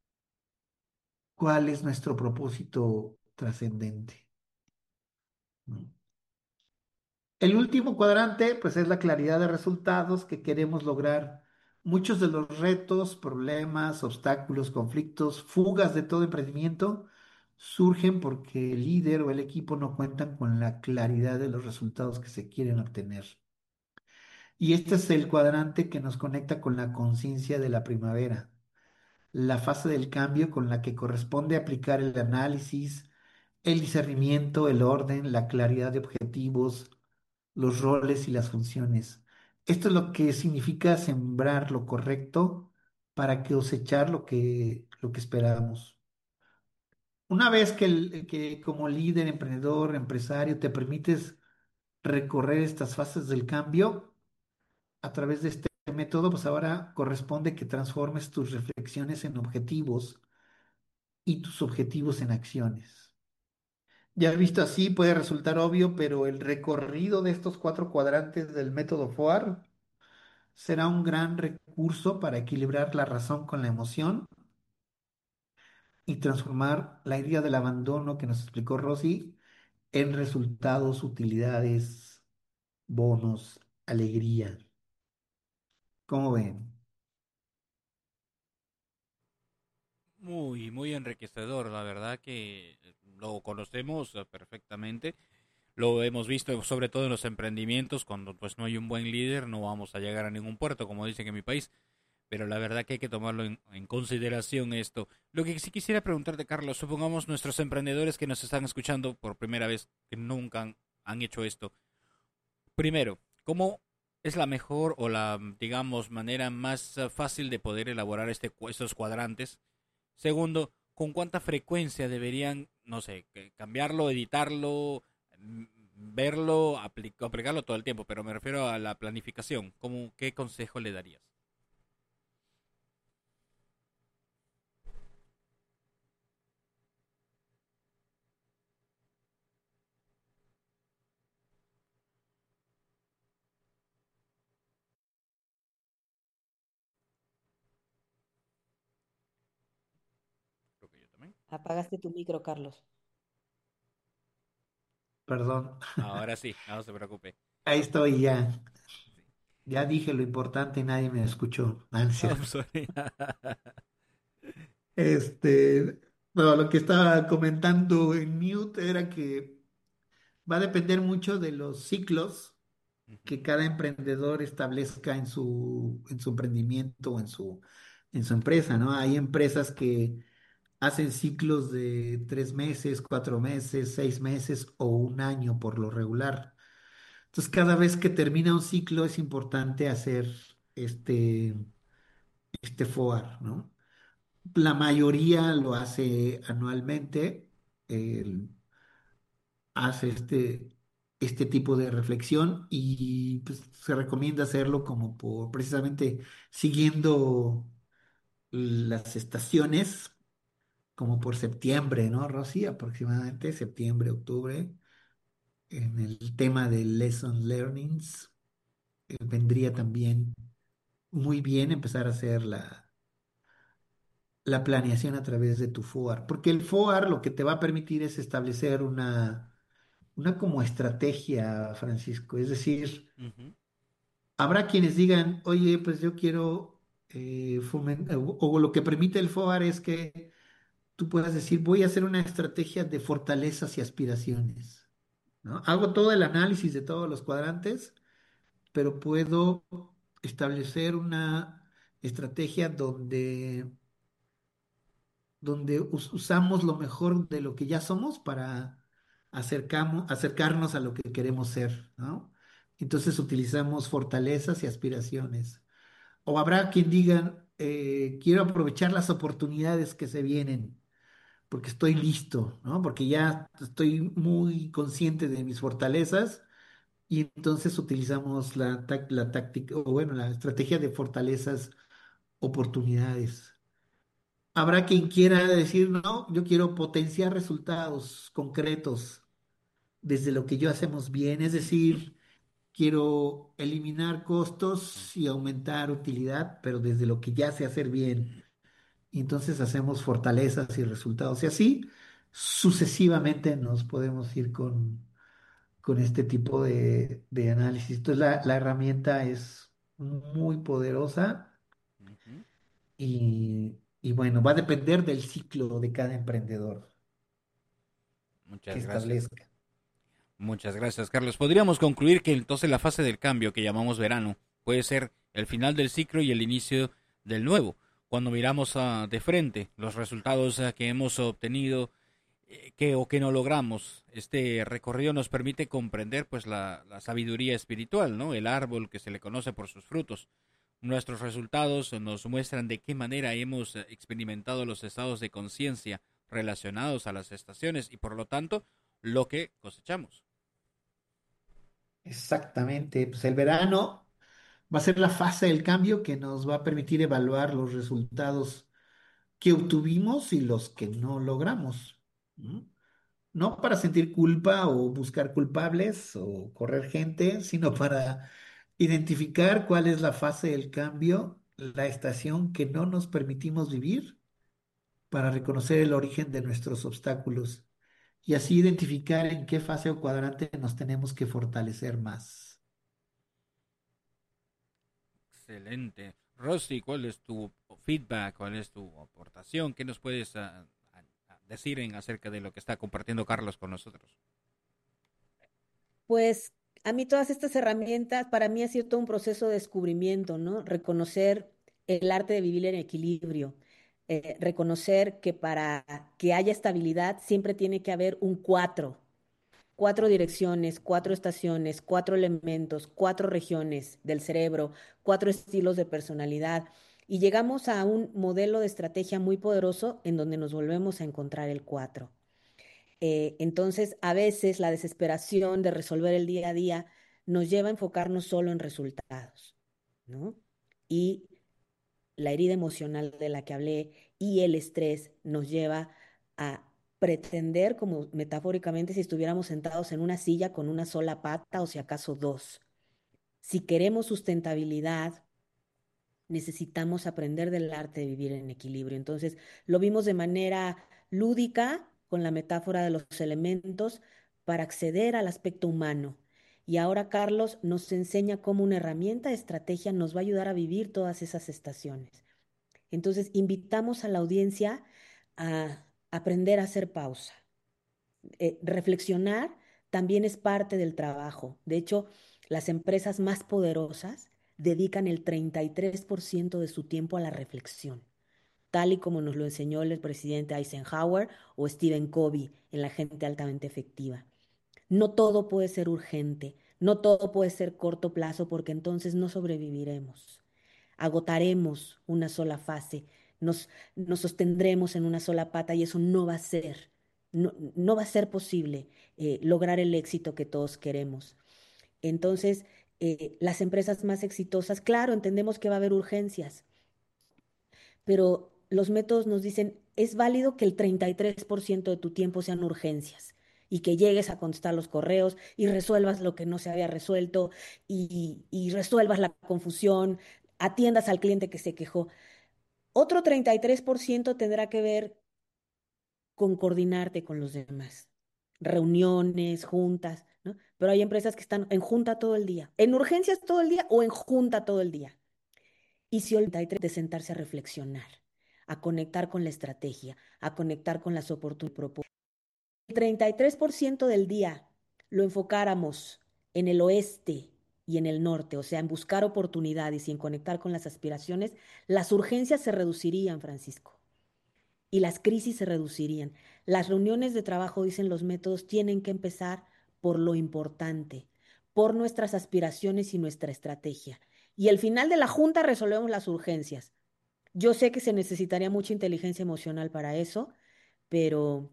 cuál es nuestro propósito trascendente, ¿no? El último cuadrante, pues es la claridad de resultados que queremos lograr. Muchos de los retos, problemas, obstáculos, conflictos, fugas de todo emprendimiento surgen porque el líder o el equipo no cuentan con la claridad de los resultados que se quieren obtener. Y este es el cuadrante que nos conecta con la conciencia de la primavera, la fase del cambio con la que corresponde aplicar el análisis, el discernimiento, el orden, la claridad de objetivos, los roles y las funciones. Esto es lo que significa sembrar lo correcto para cosechar lo que esperamos. Una vez que como líder, emprendedor, empresario, te permites recorrer estas fases del cambio a través de este método, pues ahora corresponde que transformes tus reflexiones en objetivos y tus objetivos en acciones. Ya visto así puede resultar obvio, pero el recorrido de estos cuatro cuadrantes del método FOAR será un gran recurso para equilibrar la razón con la emoción y transformar la idea del abandono que nos explicó Rosy en resultados, utilidades, bonos, alegría. ¿Cómo ven? Muy enriquecedor, la verdad que lo conocemos perfectamente. Lo hemos visto sobre todo en los emprendimientos, cuando pues no hay un buen líder no vamos a llegar a ningún puerto, como dicen en mi país. Pero la verdad que hay que tomarlo en consideración esto. Lo que sí quisiera preguntarte, Carlos, supongamos nuestros emprendedores que nos están escuchando por primera vez, que nunca han hecho esto. Primero, ¿cómo es la mejor o la, digamos, manera más fácil de poder elaborar estos cuadrantes? Segundo, ¿con cuánta frecuencia deberían, no sé, cambiarlo, editarlo, verlo, aplicarlo todo el tiempo? Pero me refiero a la planificación. ¿Qué consejo le darías? Creo que yo también. Apagaste tu micro, Carlos. Perdón. Ahora sí, no se preocupe. Ahí estoy ya. Ya dije lo importante y nadie me escuchó. Ah, no es I'm cierto. sorry. Bueno, lo que estaba comentando en mute era que va a depender mucho de los ciclos que cada emprendedor establezca en su emprendimiento o en su empresa, ¿no? Hay empresas que hacen ciclos de 3 meses, 4 meses, 6 meses o un año por lo regular. Entonces, cada vez que termina un ciclo es importante hacer este FOAR, ¿no? La mayoría lo hace anualmente, hace este tipo de reflexión y pues, se recomienda hacerlo como precisamente siguiendo las estaciones, como por septiembre, ¿no, Rosy? Aproximadamente septiembre, octubre, en el tema de lesson learnings, vendría también muy bien empezar a hacer la planeación a través de tu FOAR, porque el FOAR lo que te va a permitir es establecer una como estrategia, Francisco. Es decir, Ujú. habrá quienes digan, oye, pues yo quiero fomentar, o lo que permite el FOAR es que tú puedas decir, voy a hacer una estrategia de fortalezas y aspiraciones, ¿no? Hago todo el análisis de todos los cuadrantes pero puedo establecer una estrategia donde usamos lo mejor de lo que ya somos para acercarnos a lo que queremos ser, ¿no? Entonces utilizamos fortalezas y aspiraciones. O habrá quien diga, quiero aprovechar las oportunidades que se vienen, porque estoy listo, ¿no? Porque ya estoy muy consciente de mis fortalezas y entonces utilizamos la táctica, o bueno, la estrategia de fortalezas, oportunidades. Habrá quien quiera decir, no, yo quiero potenciar resultados concretos desde lo que yo hacemos bien, es decir, quiero eliminar costos y aumentar utilidad, pero desde lo que ya sé hacer bien. Y entonces hacemos fortalezas y resultados. Y así sucesivamente nos podemos ir con este tipo de análisis. Entonces la herramienta es muy poderosa y bueno, va a depender del ciclo de cada emprendedor que Muchas gracias. establezca. Muchas gracias, Carlos. Podríamos concluir que entonces la fase del cambio que llamamos verano puede ser el final del ciclo y el inicio del nuevo. Cuando miramos de frente los resultados que hemos obtenido que no logramos, este recorrido nos permite comprender pues la sabiduría espiritual, ¿no? El árbol que se le conoce por sus frutos. Nuestros resultados nos muestran de qué manera hemos experimentado los estados de conciencia relacionados a las estaciones y por lo tanto lo que cosechamos. Exactamente, pues el verano va a ser la fase del cambio que nos va a permitir evaluar los resultados que obtuvimos y los que no logramos. ¿No? No para sentir culpa o buscar culpables o correr gente, sino para identificar cuál es la fase del cambio, la estación que no nos permitimos vivir, para reconocer el origen de nuestros obstáculos y así identificar en qué fase o cuadrante nos tenemos que fortalecer más. Excelente. Rosy, ¿cuál es tu feedback? ¿Cuál es tu aportación? ¿Qué nos puedes decir acerca de lo que está compartiendo Carlos con nosotros? Pues a mí todas estas herramientas, para mí ha sido todo un proceso de descubrimiento, ¿no? Reconocer el arte de vivir en equilibrio, reconocer que para que haya estabilidad siempre tiene que haber un cuatro, cuatro direcciones, cuatro estaciones, cuatro elementos, cuatro regiones del cerebro, cuatro estilos de personalidad. Y llegamos a un modelo de estrategia muy poderoso en donde nos volvemos a encontrar el cuatro. Entonces, a veces la desesperación de resolver el día a día nos lleva a enfocarnos solo en resultados, ¿no? Y la herida emocional de la que hablé y el estrés nos lleva a pretender, como metafóricamente, si estuviéramos sentados en una silla con una sola pata o si acaso dos. Si queremos sustentabilidad, necesitamos aprender del arte de vivir en equilibrio. Entonces, lo vimos de manera lúdica con la metáfora de los elementos para acceder al aspecto humano. Y ahora Carlos nos enseña cómo una herramienta de estrategia nos va a ayudar a vivir todas esas estaciones. Entonces, invitamos a la audiencia a aprender a hacer pausa. Reflexionar también es parte del trabajo. De hecho, las empresas más poderosas dedican el 33% de su tiempo a la reflexión, tal y como nos lo enseñó el presidente Eisenhower o Stephen Covey en La gente altamente efectiva. No todo puede ser urgente, no todo puede ser corto plazo porque entonces no sobreviviremos. Agotaremos una sola fase, nos sostendremos en una sola pata y eso no va a ser, no va a ser posible lograr el éxito que todos queremos. Entonces, las empresas más exitosas, claro, entendemos que va a haber urgencias, pero los métodos nos dicen, es válido que el 33% de tu tiempo sean urgencias y que llegues a contestar los correos y resuelvas lo que no se había resuelto y resuelvas la confusión, atiendas al cliente que se quejó. Otro 33% tendrá que ver con coordinarte con los demás, reuniones, juntas, ¿no? Pero hay empresas que están en junta todo el día, en urgencias todo el día o en junta todo el día. Y se olvida de sentarse a reflexionar, a conectar con la estrategia, a conectar con las oportunidades. El 33% del día lo enfocáramos en el oeste y en el norte, o sea, en buscar oportunidades y en conectar con las aspiraciones, las urgencias se reducirían, Francisco, y las crisis se reducirían. Las reuniones de trabajo, dicen los métodos, tienen que empezar por lo importante, por nuestras aspiraciones y nuestra estrategia. Y al final de la junta resolvemos las urgencias. Yo sé que se necesitaría mucha inteligencia emocional para eso, pero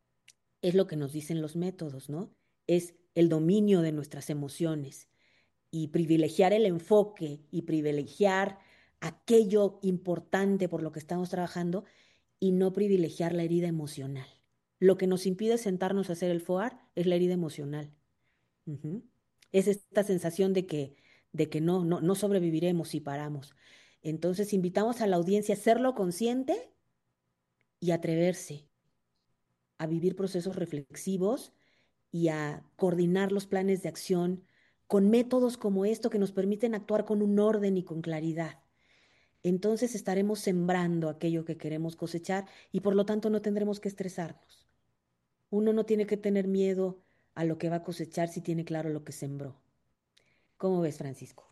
es lo que nos dicen los métodos, ¿no? Es el dominio de nuestras emociones y privilegiar el enfoque y privilegiar aquello importante por lo que estamos trabajando y no privilegiar la herida emocional. Lo que nos impide sentarnos a hacer el FOAR es la herida emocional. Ujú. Es esta sensación de que no sobreviviremos si paramos. Entonces invitamos a la audiencia a hacerlo consciente y atreverse a vivir procesos reflexivos y a coordinar los planes de acción con métodos como esto que nos permiten actuar con un orden y con claridad. Entonces estaremos sembrando aquello que queremos cosechar y por lo tanto no tendremos que estresarnos. Uno no tiene que tener miedo a lo que va a cosechar si tiene claro lo que sembró. ¿Cómo ves, Francisco?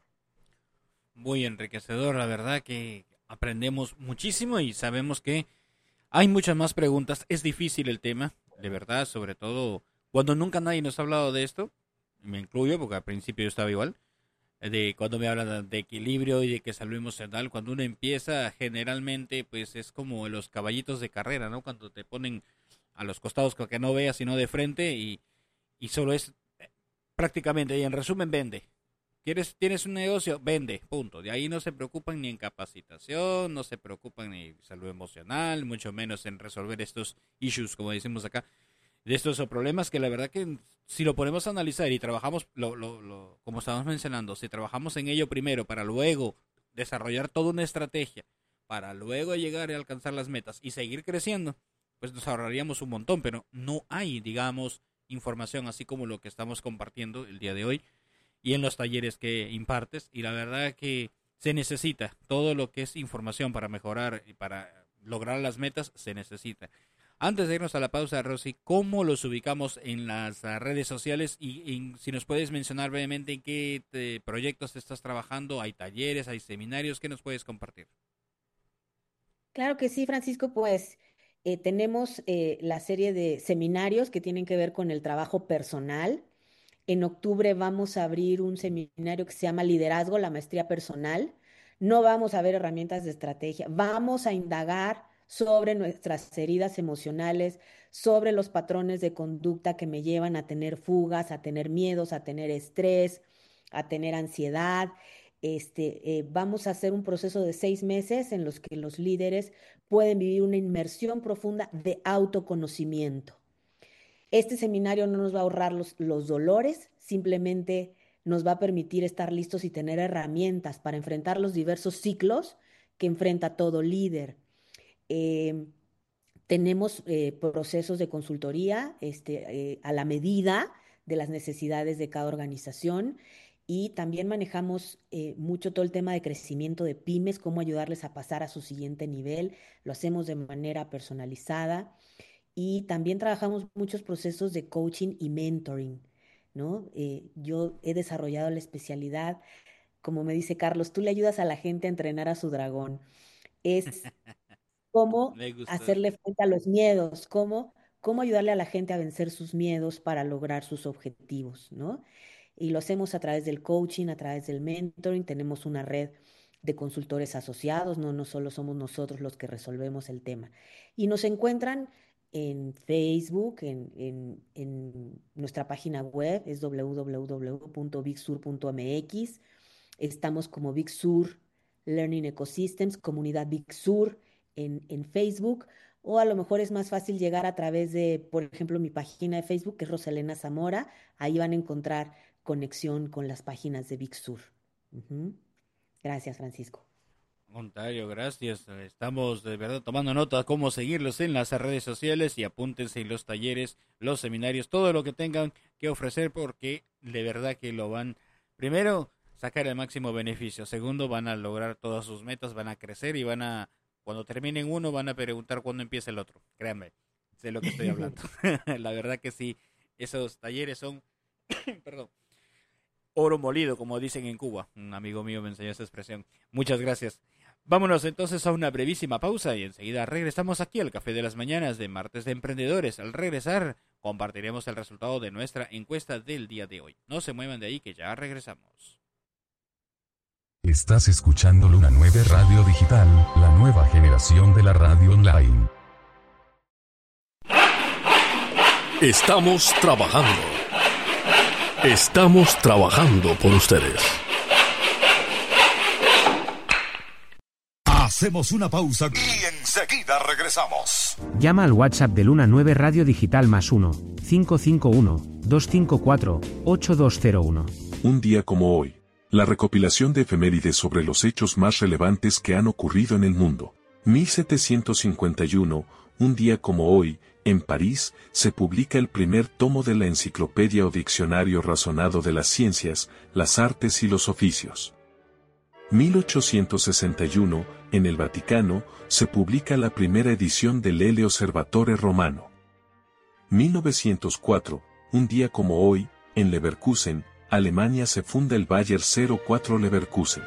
Muy enriquecedor, la verdad que aprendemos muchísimo y sabemos que hay muchas más preguntas. Es difícil el tema, de verdad, sobre todo cuando nunca nadie nos ha hablado de esto. Me incluyo porque al principio yo estaba igual. De cuando me hablan de equilibrio y de que salud emocional, cuando uno empieza generalmente pues es como los caballitos de carrera, ¿no? Cuando te ponen a los costados para que no veas sino de frente y solo es prácticamente, y en resumen, vende. ¿Tienes un negocio? Vende, punto. De ahí no se preocupan ni en capacitación, no se preocupan ni en salud emocional, mucho menos en resolver estos issues, como decimos acá, de estos problemas que la verdad que si lo ponemos a analizar y trabajamos, como estábamos mencionando, si trabajamos en ello primero para luego desarrollar toda una estrategia, para luego llegar a alcanzar las metas y seguir creciendo, pues nos ahorraríamos un montón, pero no hay, digamos, información así como lo que estamos compartiendo el día de hoy y en los talleres que impartes, y la verdad que se necesita todo lo que es información para mejorar y para lograr las metas, se necesita. Antes de irnos a la pausa, Rosy, ¿cómo los ubicamos en las redes sociales? Y si nos puedes mencionar brevemente en qué proyectos estás trabajando, hay talleres, hay seminarios, ¿qué nos puedes compartir? Claro que sí, Francisco, pues tenemos la serie de seminarios que tienen que ver con el trabajo personal. En octubre vamos a abrir un seminario que se llama Liderazgo, la maestría personal. No vamos a ver herramientas de estrategia, vamos a indagar sobre nuestras heridas emocionales, sobre los patrones de conducta que me llevan a tener fugas, a tener miedos, a tener estrés, a tener ansiedad. Vamos a hacer un proceso de 6 meses en los que los líderes pueden vivir una inmersión profunda de autoconocimiento. Este seminario no nos va a ahorrar los dolores, simplemente nos va a permitir estar listos y tener herramientas para enfrentar los diversos ciclos que enfrenta todo líder. Tenemos procesos de consultoría a la medida de las necesidades de cada organización y también manejamos mucho todo el tema de crecimiento de pymes, cómo ayudarles a pasar a su siguiente nivel. Lo hacemos de manera personalizada. Y también trabajamos muchos procesos de coaching y mentoring, ¿no? Yo he desarrollado la especialidad, como me dice Carlos, tú le ayudas a la gente a entrenar a su dragón. Es cómo hacerle frente a los miedos, cómo ayudarle a la gente a vencer sus miedos para lograr sus objetivos, ¿no? Y lo hacemos a través del coaching, a través del mentoring. Tenemos una red de consultores asociados, no solo somos nosotros los que resolvemos el tema. Y nos encuentran en Facebook, en nuestra página web, es www.bigsur.mx. Estamos como Big Sur Learning Ecosystems, comunidad Big Sur en Facebook, o a lo mejor es más fácil llegar a través de, por ejemplo, mi página de Facebook, que es Roselena Zamora. Ahí van a encontrar conexión con las páginas de Big Sur. Gracias, Francisco. Montario, gracias. Estamos de verdad tomando nota de cómo seguirlos en las redes sociales y apúntense en los talleres, los seminarios, todo lo que tengan que ofrecer porque de verdad que lo van, primero, sacar el máximo beneficio, segundo, van a lograr todas sus metas, van a crecer y cuando terminen uno, van a preguntar cuándo empieza el otro. Créanme, sé lo que estoy hablando. La verdad que sí, esos talleres son, perdón, oro molido, como dicen en Cuba. Un amigo mío me enseñó esa expresión. Muchas gracias. Vámonos entonces a una brevísima pausa y enseguida regresamos aquí al Café de las Mañanas de Martes de Emprendedores. Al regresar, compartiremos el resultado de nuestra encuesta del día de hoy. No se muevan de ahí, que ya regresamos. Estás escuchando Luna 9 Radio Digital, la nueva generación de la radio online. Estamos trabajando. Estamos trabajando por ustedes. Hacemos una pausa y enseguida regresamos. Llama al WhatsApp de Luna 9 Radio Digital +1 551 254 8201. Un día como hoy. La recopilación de efemérides sobre los hechos más relevantes que han ocurrido en el mundo. 1751, un día como hoy, en París, se publica el primer tomo de la enciclopedia o diccionario razonado de las ciencias, las artes y los oficios. 1861, en el Vaticano, se publica la primera edición del El Osservatore Romano. 1904, un día como hoy, en Leverkusen, Alemania se funda el Bayer 04 Leverkusen.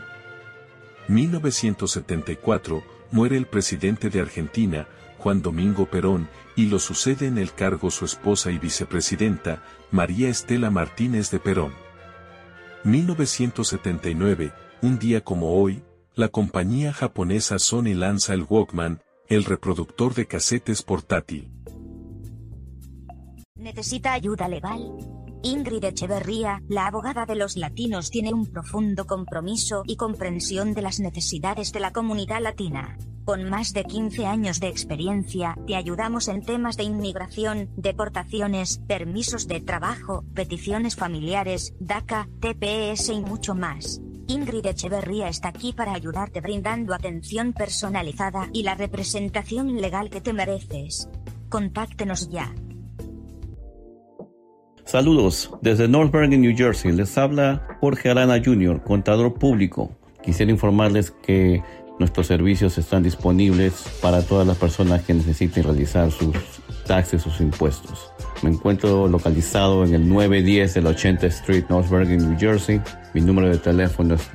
1974, muere el presidente de Argentina, Juan Domingo Perón, y lo sucede en el cargo su esposa y vicepresidenta, María Estela Martínez de Perón. 1979, un día como hoy, la compañía japonesa Sony lanza el Walkman, el reproductor de casetes portátil. ¿Necesita ayuda legal? Ingrid Echeverría, la abogada de los latinos, tiene un profundo compromiso y comprensión de las necesidades de la comunidad latina. Con más de 15 años de experiencia, te ayudamos en temas de inmigración, deportaciones, permisos de trabajo, peticiones familiares, DACA, TPS y mucho más. Ingrid Echeverría está aquí para ayudarte brindando atención personalizada y la representación legal que te mereces. Contáctenos ya. Saludos, desde North Bergen, New Jersey, les habla Jorge Arana Jr., contador público. Quisiera informarles que nuestros servicios están disponibles para todas las personas que necesiten realizar sus taxes, sus impuestos. Me encuentro localizado en el 910 de la 80th Street, North Bergen, New Jersey. Mi número de teléfono es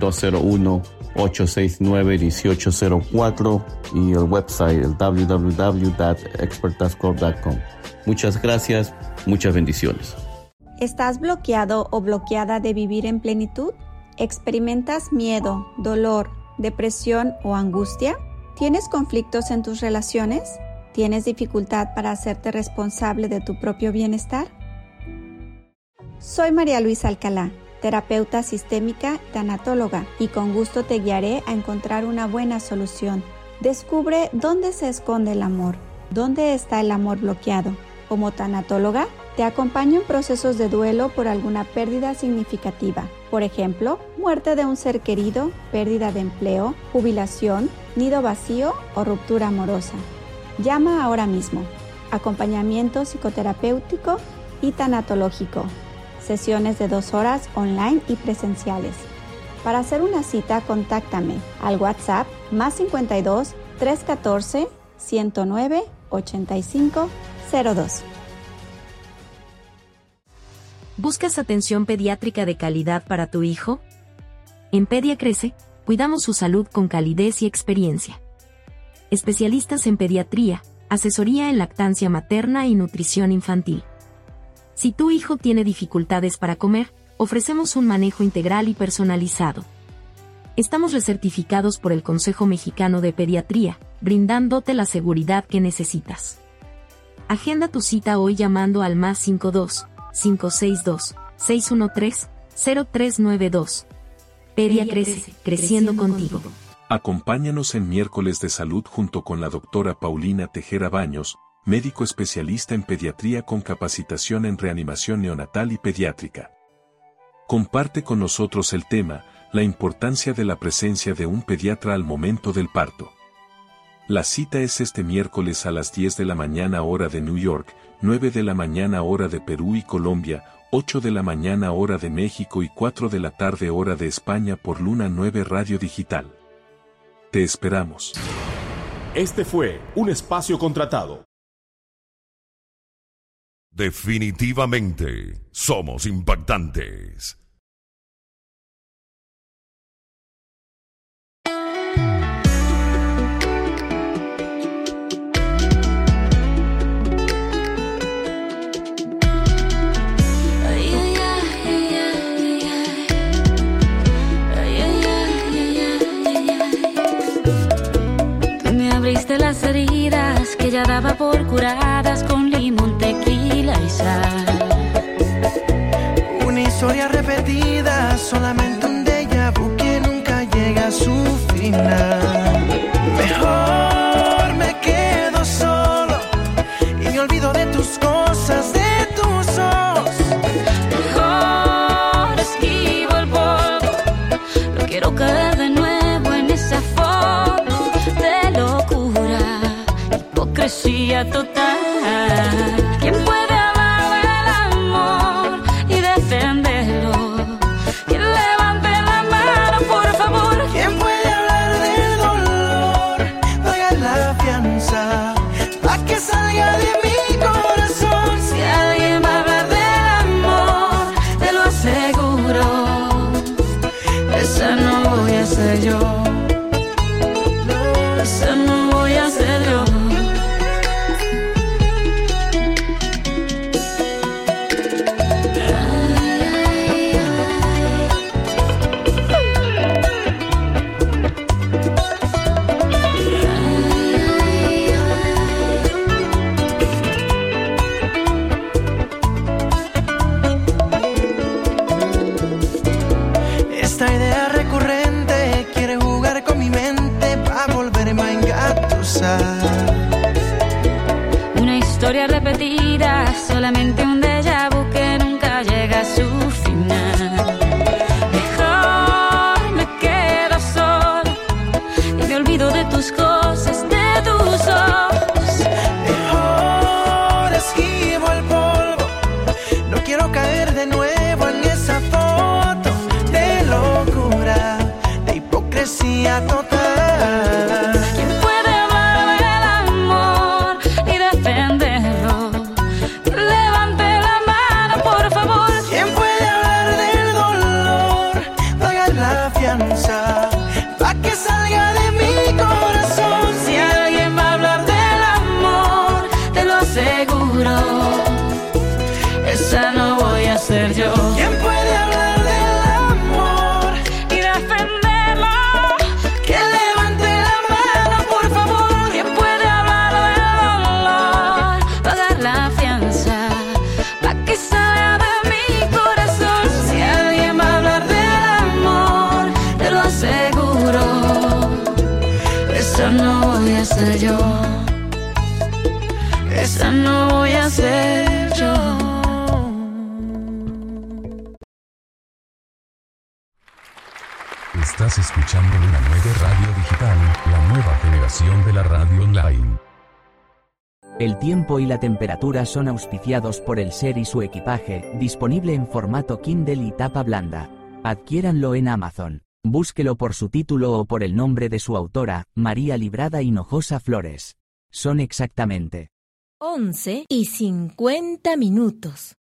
201-869-1804 y el website el www.expertascorp.com. Muchas gracias, muchas bendiciones. ¿Estás bloqueado o bloqueada de vivir en plenitud? ¿Experimentas miedo, dolor, depresión o angustia? ¿Tienes conflictos en tus relaciones? ¿Tienes dificultad para hacerte responsable de tu propio bienestar? Soy María Luisa Alcalá, terapeuta sistémica, tanatóloga, y con gusto te guiaré a encontrar una buena solución. Descubre dónde se esconde el amor, dónde está el amor bloqueado. Como tanatóloga, te acompaño en procesos de duelo por alguna pérdida significativa. Por ejemplo, muerte de un ser querido, pérdida de empleo, jubilación, nido vacío o ruptura amorosa. Llama ahora mismo. Acompañamiento psicoterapéutico y tanatológico. Sesiones de 2 horas online y presenciales. Para hacer una cita, contáctame al WhatsApp +52 314 109 85 02. ¿Buscas atención pediátrica de calidad para tu hijo? En Pedia Crece, cuidamos su salud con calidez y experiencia. Especialistas en pediatría, asesoría en lactancia materna y nutrición infantil. Si tu hijo tiene dificultades para comer, ofrecemos un manejo integral y personalizado. Estamos recertificados por el Consejo Mexicano de Pediatría, brindándote la seguridad que necesitas. Agenda tu cita hoy llamando al +52 562 613 0392. Pedia Crece, creciendo contigo. Acompáñanos en Miércoles de Salud junto con la doctora Paulina Tejera Baños, médico especialista en pediatría con capacitación en reanimación neonatal y pediátrica. Comparte con nosotros el tema, la importancia de la presencia de un pediatra al momento del parto. La cita es este miércoles a las 10 de la mañana hora de New York, 9 de la mañana hora de Perú y Colombia, 8 de la mañana hora de México y 4 de la tarde hora de España por Luna 9 Radio Digital. Te esperamos. Este fue un espacio contratado. Definitivamente, somos impactantes. las heridas que ya daba por curadas con limón, tequila y sal. Una historia repetida, solamente un déjà vu que nunca llega a su final. Mejor me quedo solo y me olvido de tus cosas, de tus ojos. Mejor esquivo el polvo, no quiero caer de nuevo en esa foto de locura, hipocresía total. ¿Quién puede hablar del amor y defenderlo? ¿Quién levante la mano, por favor? ¿Quién puede hablar del dolor? Paga la fianza pa' que salga de mi corazón. Si alguien va a hablar del amor, te lo aseguro, esa no voy a ser yo. No, esa no voy a ser yo. Esta idea recurrente quiere jugar con mi mente pa' volverme a engatusar. Una historia repetida, solamente un déjà vu que nunca llega a su final. Mejor me quedo solo y me olvido de tus cosas, de tus ojos. Mejor esquivo el polvo, no quiero caer de nuevo en esa foto de locura, de hipocresía total. ¿Quién puede hablar del amor y defenderlo? Levante la mano, por favor. ¿Quién puede hablar del dolor? Pagar la fianza pa' que salga de mi corazón. Si alguien va a hablar del amor, te lo aseguro, esa no voy a ser yo. ¿Quién puede hablar del amor y defenderlo? Que levante la mano, por favor. ¿Quién puede hablar del dolor? Pagar la fianza pa' que salga de mi corazón. Si alguien va a hablar del amor, te lo aseguro, esa no voy a ser yo. Esa no voy a ser yo. Estás escuchando Luna 9 Radio Digital, la nueva generación de la radio online. El tiempo y la temperatura son auspiciados por el SER y su equipaje, disponible en formato Kindle y tapa blanda. Adquiéranlo en Amazon. Búsquelo por su título o por el nombre de su autora, María Librada Hinojosa Flores. Son exactamente 11:50.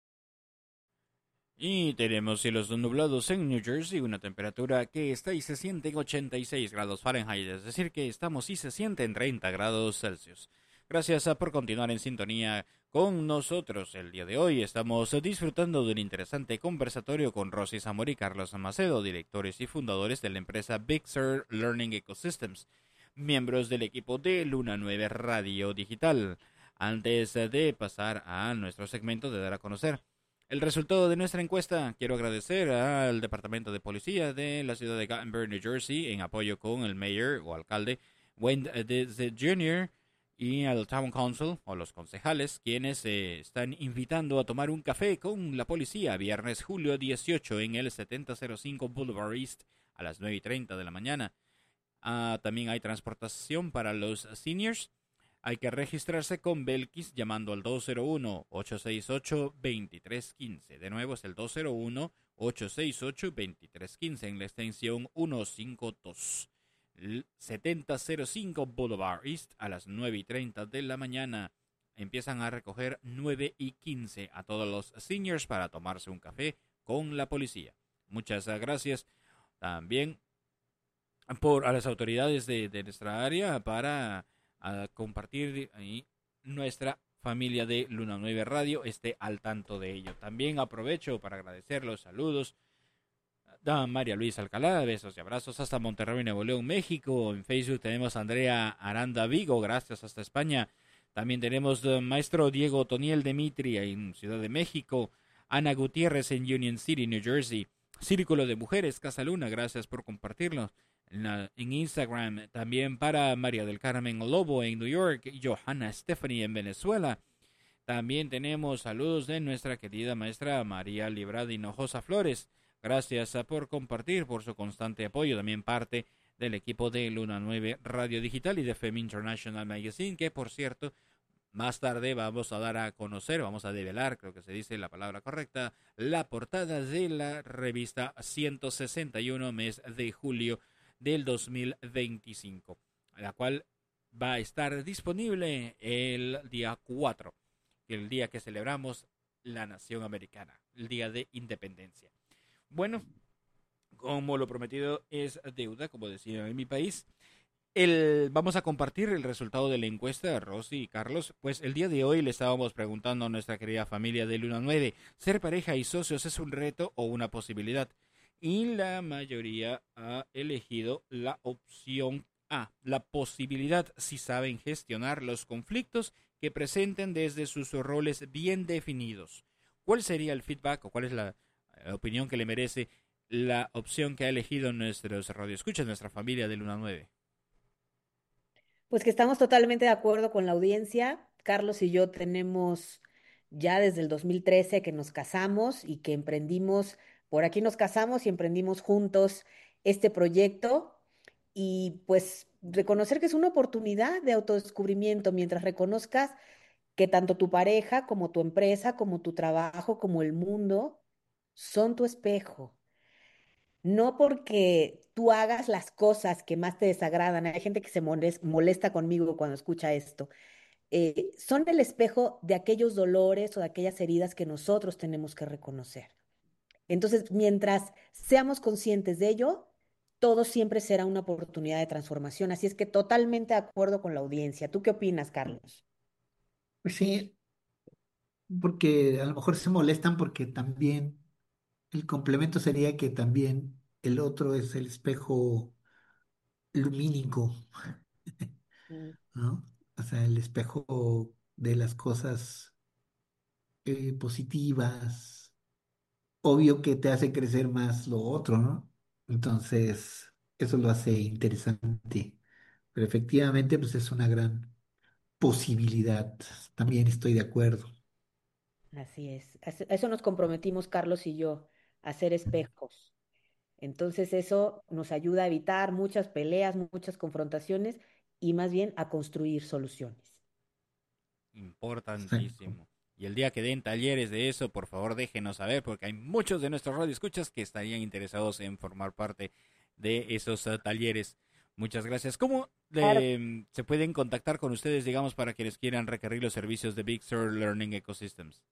Y tenemos cielos nublados en New Jersey, una temperatura que está y se siente en 86 grados Fahrenheit, es decir que estamos y se siente en 30 grados Celsius. Gracias por continuar en sintonía con nosotros. El día de hoy estamos disfrutando de un interesante conversatorio con Rosy Zamora y Carlos Macedo, directores y fundadores de la empresa Big Sur Learning Ecosystems, miembros del equipo de Luna 9 Radio Digital. Antes de pasar a nuestro segmento de dar a conocer el resultado de nuestra encuesta, quiero agradecer al Departamento de Policía de la ciudad de Gatlinburg, New Jersey, en apoyo con el mayor o alcalde Wayne DeZet Jr. y al Town Council o los concejales, quienes están invitando a tomar un café con la policía viernes julio 18 en el 7005 Boulevard East a las 9:30 de la mañana. También hay transportación para los seniors. Hay que registrarse con Belkis llamando al 201-868-2315. De nuevo es el 201-868-2315 en la extensión 152. 7005 Boulevard East a las 9:30 de la mañana. Empiezan a recoger 9:15 a todos los seniors para tomarse un café con la policía. Muchas gracias también a las autoridades de nuestra área para compartir ahí nuestra familia de Luna 9 Radio esté al tanto de ello. También aprovecho para agradecer los saludos María Luisa Alcalá, besos y abrazos hasta Monterrey, Nuevo León, México. En Facebook tenemos a Andrea Aranda Vigo, gracias, hasta España. También tenemos maestro Diego Toniel Dimitri en Ciudad de México. Ana Gutiérrez en Union City, New Jersey. Círculo de Mujeres, Casa Luna, gracias por compartirlo. En Instagram también para María del Carmen Lobo en New York y Johanna Stephanie en Venezuela. También tenemos saludos de nuestra querida maestra María Librada Hinojosa Flores. Gracias por compartir, por su constante apoyo. También parte del equipo de Luna 9 Radio Digital y de Femme International Magazine, que por cierto, más tarde vamos a dar a conocer, vamos a develar, creo que se dice la palabra correcta, la portada de la revista 161, mes de julio del 2025, la cual va a estar disponible el día 4, el día que celebramos la nación americana, el día de independencia. Bueno, como lo prometido es deuda, como decía en mi país, vamos a compartir el resultado de la encuesta, Rosy y Carlos. Pues el día de hoy le estábamos preguntando a nuestra querida familia de Luna 9, ¿ser pareja y socios es un reto o una posibilidad? Y la mayoría ha elegido la opción A, la posibilidad, si saben gestionar los conflictos que presenten desde sus roles bien definidos. ¿Cuál sería el feedback o cuál es la opinión que le merece la opción que ha elegido nuestros radioescuchas, nuestra familia de Luna 9? Pues que estamos totalmente de acuerdo con la audiencia. Carlos y yo tenemos ya desde el 2013 que nos casamos y que emprendimos, por aquí nos casamos y emprendimos juntos este proyecto y pues reconocer que es una oportunidad de autodescubrimiento mientras reconozcas que tanto tu pareja como tu empresa, como tu trabajo, como el mundo son tu espejo. No porque tú hagas las cosas que más te desagradan. Hay gente que se molesta conmigo cuando escucha esto. Son el espejo de aquellos dolores o de aquellas heridas que nosotros tenemos que reconocer. Entonces, mientras seamos conscientes de ello, todo siempre será una oportunidad de transformación. Así es que totalmente de acuerdo con la audiencia. ¿Tú qué opinas, Carlos? Pues sí, porque a lo mejor se molestan porque también el complemento sería que también el otro es el espejo lumínico, Mm. ¿no? O sea, el espejo de las cosas positivas. Obvio que te hace crecer más lo otro, ¿no? Entonces, eso lo hace interesante. Pero efectivamente, pues es una gran posibilidad. También estoy de acuerdo. Así es. A eso nos comprometimos, Carlos y yo, a ser espejos. Entonces eso nos ayuda a evitar muchas peleas, muchas confrontaciones y más bien a construir soluciones. Importantísimo. Y el día que den talleres de eso, por favor déjenos saber, porque hay muchos de nuestros radioescuchas que estarían interesados en formar parte de esos talleres. Muchas gracias. ¿Cómo se pueden contactar con ustedes, digamos, para quienes quieran requerir los servicios de Big Sur Learning Ecosystems?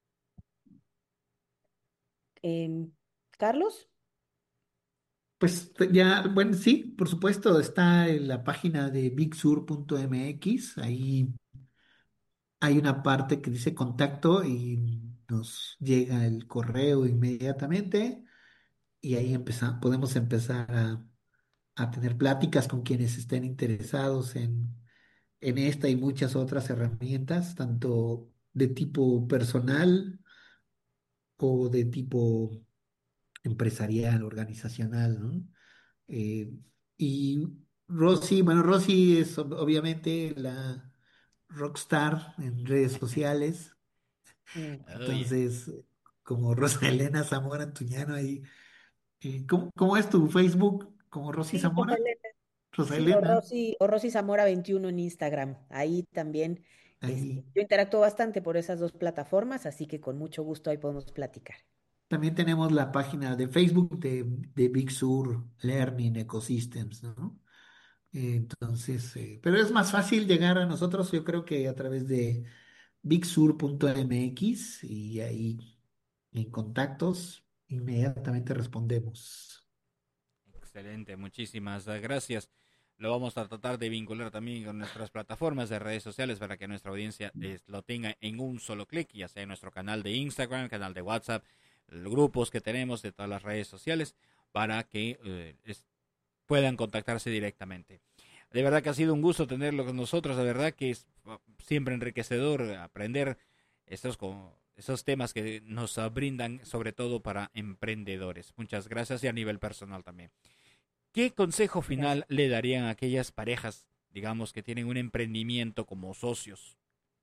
¿Carlos? Pues ya, bueno, sí, por supuesto, está en la página de bigsur.mx. Ahí hay una parte que dice contacto y nos llega el correo inmediatamente y ahí podemos empezar a tener pláticas con quienes estén interesados en esta y muchas otras herramientas, tanto de tipo personal o de tipo empresarial, organizacional, ¿no? Eh, y Rosy, bueno, Rosy es obviamente la rockstar en redes sociales. Entonces, como Rosa Elena Zamora Antuñano ahí. ¿Cómo es tu Facebook? ¿Como Rosy Sí, Rosa Zamora? Elena. Rosa Sí, Elena. O Rosy Zamora 21 en Instagram. Ahí también Ahí. yo interactúo bastante por esas dos plataformas, así que con mucho gusto ahí podemos platicar. También tenemos la página de Facebook de Big Sur Learning Ecosystems, ¿no? Entonces, pero es más fácil llegar a nosotros, yo creo que a través de bigsur.mx y ahí en contactos inmediatamente respondemos. Excelente, muchísimas gracias. Lo vamos a tratar de vincular también con nuestras plataformas de redes sociales para que nuestra audiencia lo tenga en un solo clic, ya sea en nuestro canal de Instagram, canal de WhatsApp, los grupos que tenemos de todas las redes sociales, para que puedan contactarse directamente. De verdad que ha sido un gusto tenerlo con nosotros, de verdad que es siempre enriquecedor aprender esos temas que nos brindan, sobre todo para emprendedores. Muchas gracias y a nivel personal también. ¿Qué consejo final le darían a aquellas parejas, digamos, que tienen un emprendimiento como socios?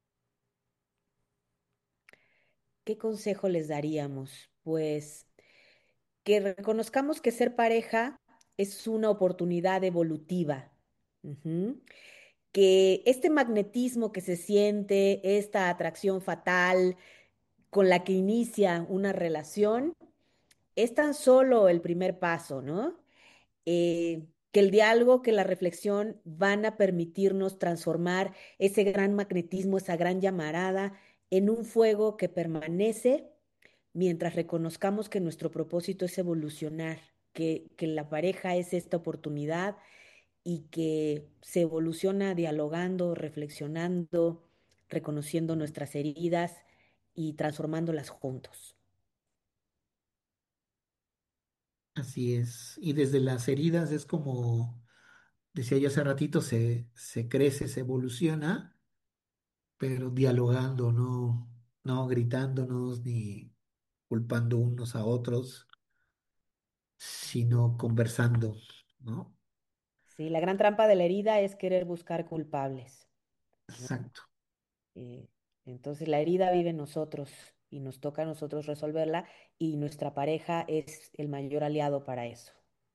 ¿Qué consejo les daríamos? Pues que reconozcamos que ser pareja es una oportunidad evolutiva. Ujú. Que este magnetismo que se siente, esta atracción fatal con la que inicia una relación, es tan solo el primer paso, ¿no? Que el diálogo, que la reflexión van a permitirnos transformar ese gran magnetismo, esa gran llamarada, en un fuego que permanece mientras reconozcamos que nuestro propósito es evolucionar, que la pareja es esta oportunidad y que se evoluciona dialogando, reflexionando, reconociendo nuestras heridas y transformándolas juntos. Así es. Y desde las heridas es como decía yo hace ratito, se crece, se evoluciona, pero dialogando, no gritándonos ni culpando unos a otros, sino conversando, ¿no? Sí, la gran trampa de la herida es querer buscar culpables, ¿no? Exacto. Eh, entonces la herida vive en nosotros y nos toca a nosotros resolverla y nuestra pareja es el mayor aliado para eso.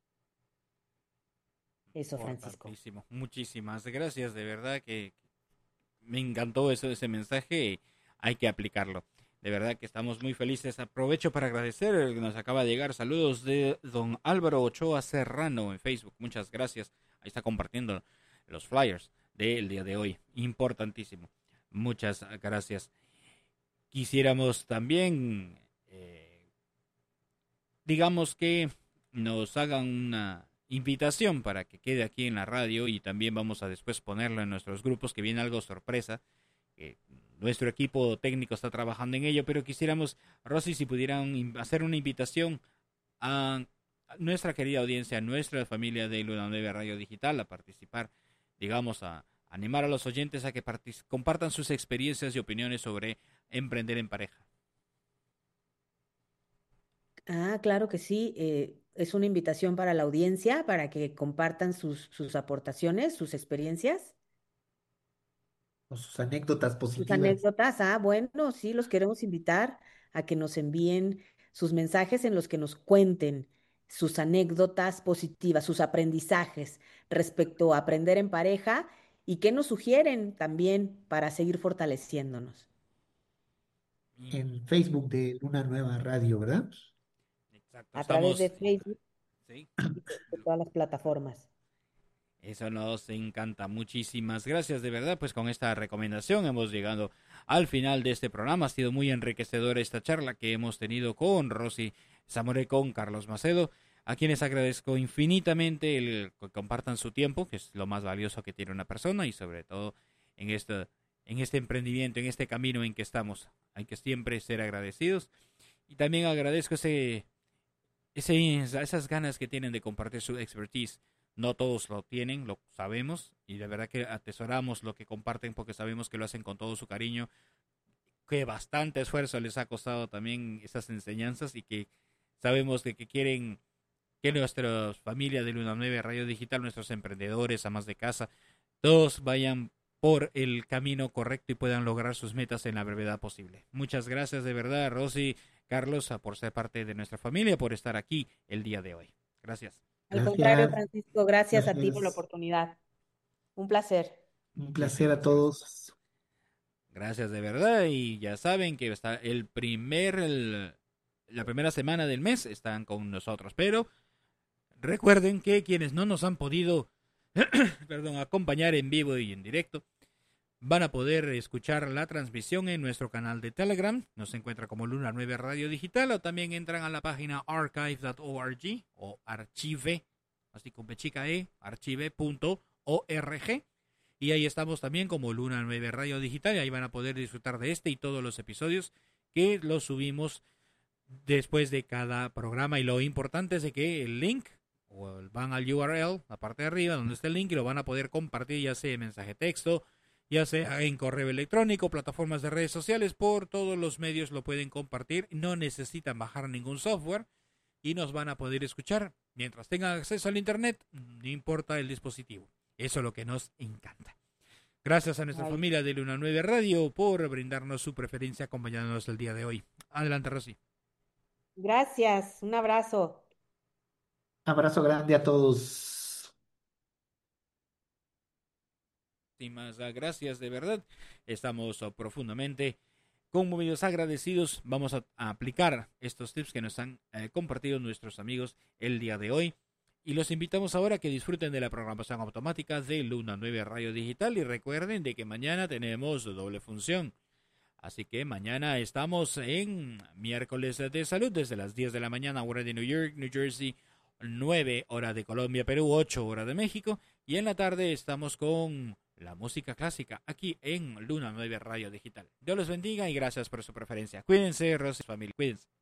Eso, Francisco. Importantísimo. Muchísimas gracias, de verdad que me encantó ese mensaje. Hay que aplicarlo. De verdad que estamos muy felices. Aprovecho para agradecer el que nos acaba de llegar. Saludos de don Álvaro Ochoa Serrano en Facebook. Muchas gracias. Ahí está compartiendo los flyers del día de hoy. Importantísimo. Muchas gracias. Quisiéramos también, digamos que nos hagan una invitación para que quede aquí en la radio y también vamos a después ponerlo en nuestros grupos, que viene algo sorpresa. Nuestro equipo técnico está trabajando en ello, pero quisiéramos, Rosy, si pudieran hacer una invitación a nuestra querida audiencia, a nuestra familia de Luna Nueva Radio Digital a participar, digamos, a animar a los oyentes a que compartan sus experiencias y opiniones sobre emprender en pareja. Ah, claro que sí. Es una invitación para la audiencia para que compartan sus aportaciones, sus experiencias. O sus anécdotas Sus positivas. anécdotas, bueno, sí, los queremos invitar a que nos envíen sus mensajes en los que nos cuenten sus anécdotas positivas, sus aprendizajes respecto a aprender en pareja y qué nos sugieren también para seguir fortaleciéndonos. En Facebook de Luna Nueva Radio, ¿verdad? Exacto, A través de estamos... Facebook Sí. y de todas las plataformas. Eso nos encanta. Muchísimas gracias, de verdad. Pues con esta recomendación hemos llegado al final de este programa. Ha sido muy enriquecedora esta charla que hemos tenido con Rosy Zamoré, con Carlos Macedo, a quienes agradezco infinitamente el que compartan su tiempo, que es lo más valioso que tiene una persona, y sobre todo en este emprendimiento, en este camino en que estamos. Hay que siempre ser agradecidos. Y también agradezco esas ganas que tienen de compartir su expertise. No todos lo tienen, lo sabemos, y de verdad que atesoramos lo que comparten porque sabemos que lo hacen con todo su cariño, que bastante esfuerzo les ha costado también esas enseñanzas y que sabemos de que quieren que nuestra familia de Luna 9 Radio Digital, nuestros emprendedores, amas de casa, todos vayan por el camino correcto y puedan lograr sus metas en la brevedad posible. Muchas gracias de verdad, Rosy, Carlos, por ser parte de nuestra familia, por estar aquí el día de hoy. Gracias. Al contrario, Francisco, gracias a ti por la oportunidad. Un placer. Un placer a todos. Gracias de verdad, y ya saben que está la primera semana del mes están con nosotros, pero recuerden que quienes no nos han podido acompañar en vivo y en directo van a poder escuchar la transmisión en nuestro canal de Telegram. Nos encuentra como Luna 9 Radio Digital, o también entran a la página archive.org o archive, así con pechica archive.org. Y ahí estamos también como Luna 9 Radio Digital, y ahí van a poder disfrutar de este y todos los episodios que los subimos después de cada programa. Y lo importante es de que el link, o van al URL, la parte de arriba donde está el link, y lo van a poder compartir, ya sea en mensaje texto, ya sea en correo electrónico, plataformas de redes sociales, por todos los medios lo pueden compartir. No necesitan bajar ningún software y nos van a poder escuchar mientras tengan acceso al internet, no importa el dispositivo. Eso es lo que nos encanta. Gracias a nuestra familia de Luna 9 Radio por brindarnos su preferencia acompañándonos el día de hoy. Adelante, Rosy. Gracias, un abrazo. Abrazo grande a todos. Muchísimas gracias, de verdad. Estamos profundamente conmovidos, agradecidos. Vamos a aplicar estos tips que nos han compartido nuestros amigos el día de hoy. Y los invitamos ahora a que disfruten de la programación automática de Luna 9 Radio Digital. Y recuerden de que mañana tenemos doble función. Así que mañana estamos en miércoles de salud desde las 10 de la mañana, hora de New York, New Jersey, 9 hora de Colombia, Perú, 8 hora de México. Y en la tarde estamos con la música clásica aquí en Luna 9 Radio Digital. Dios los bendiga y gracias por su preferencia. Cuídense, Rosy, familia. Cuídense.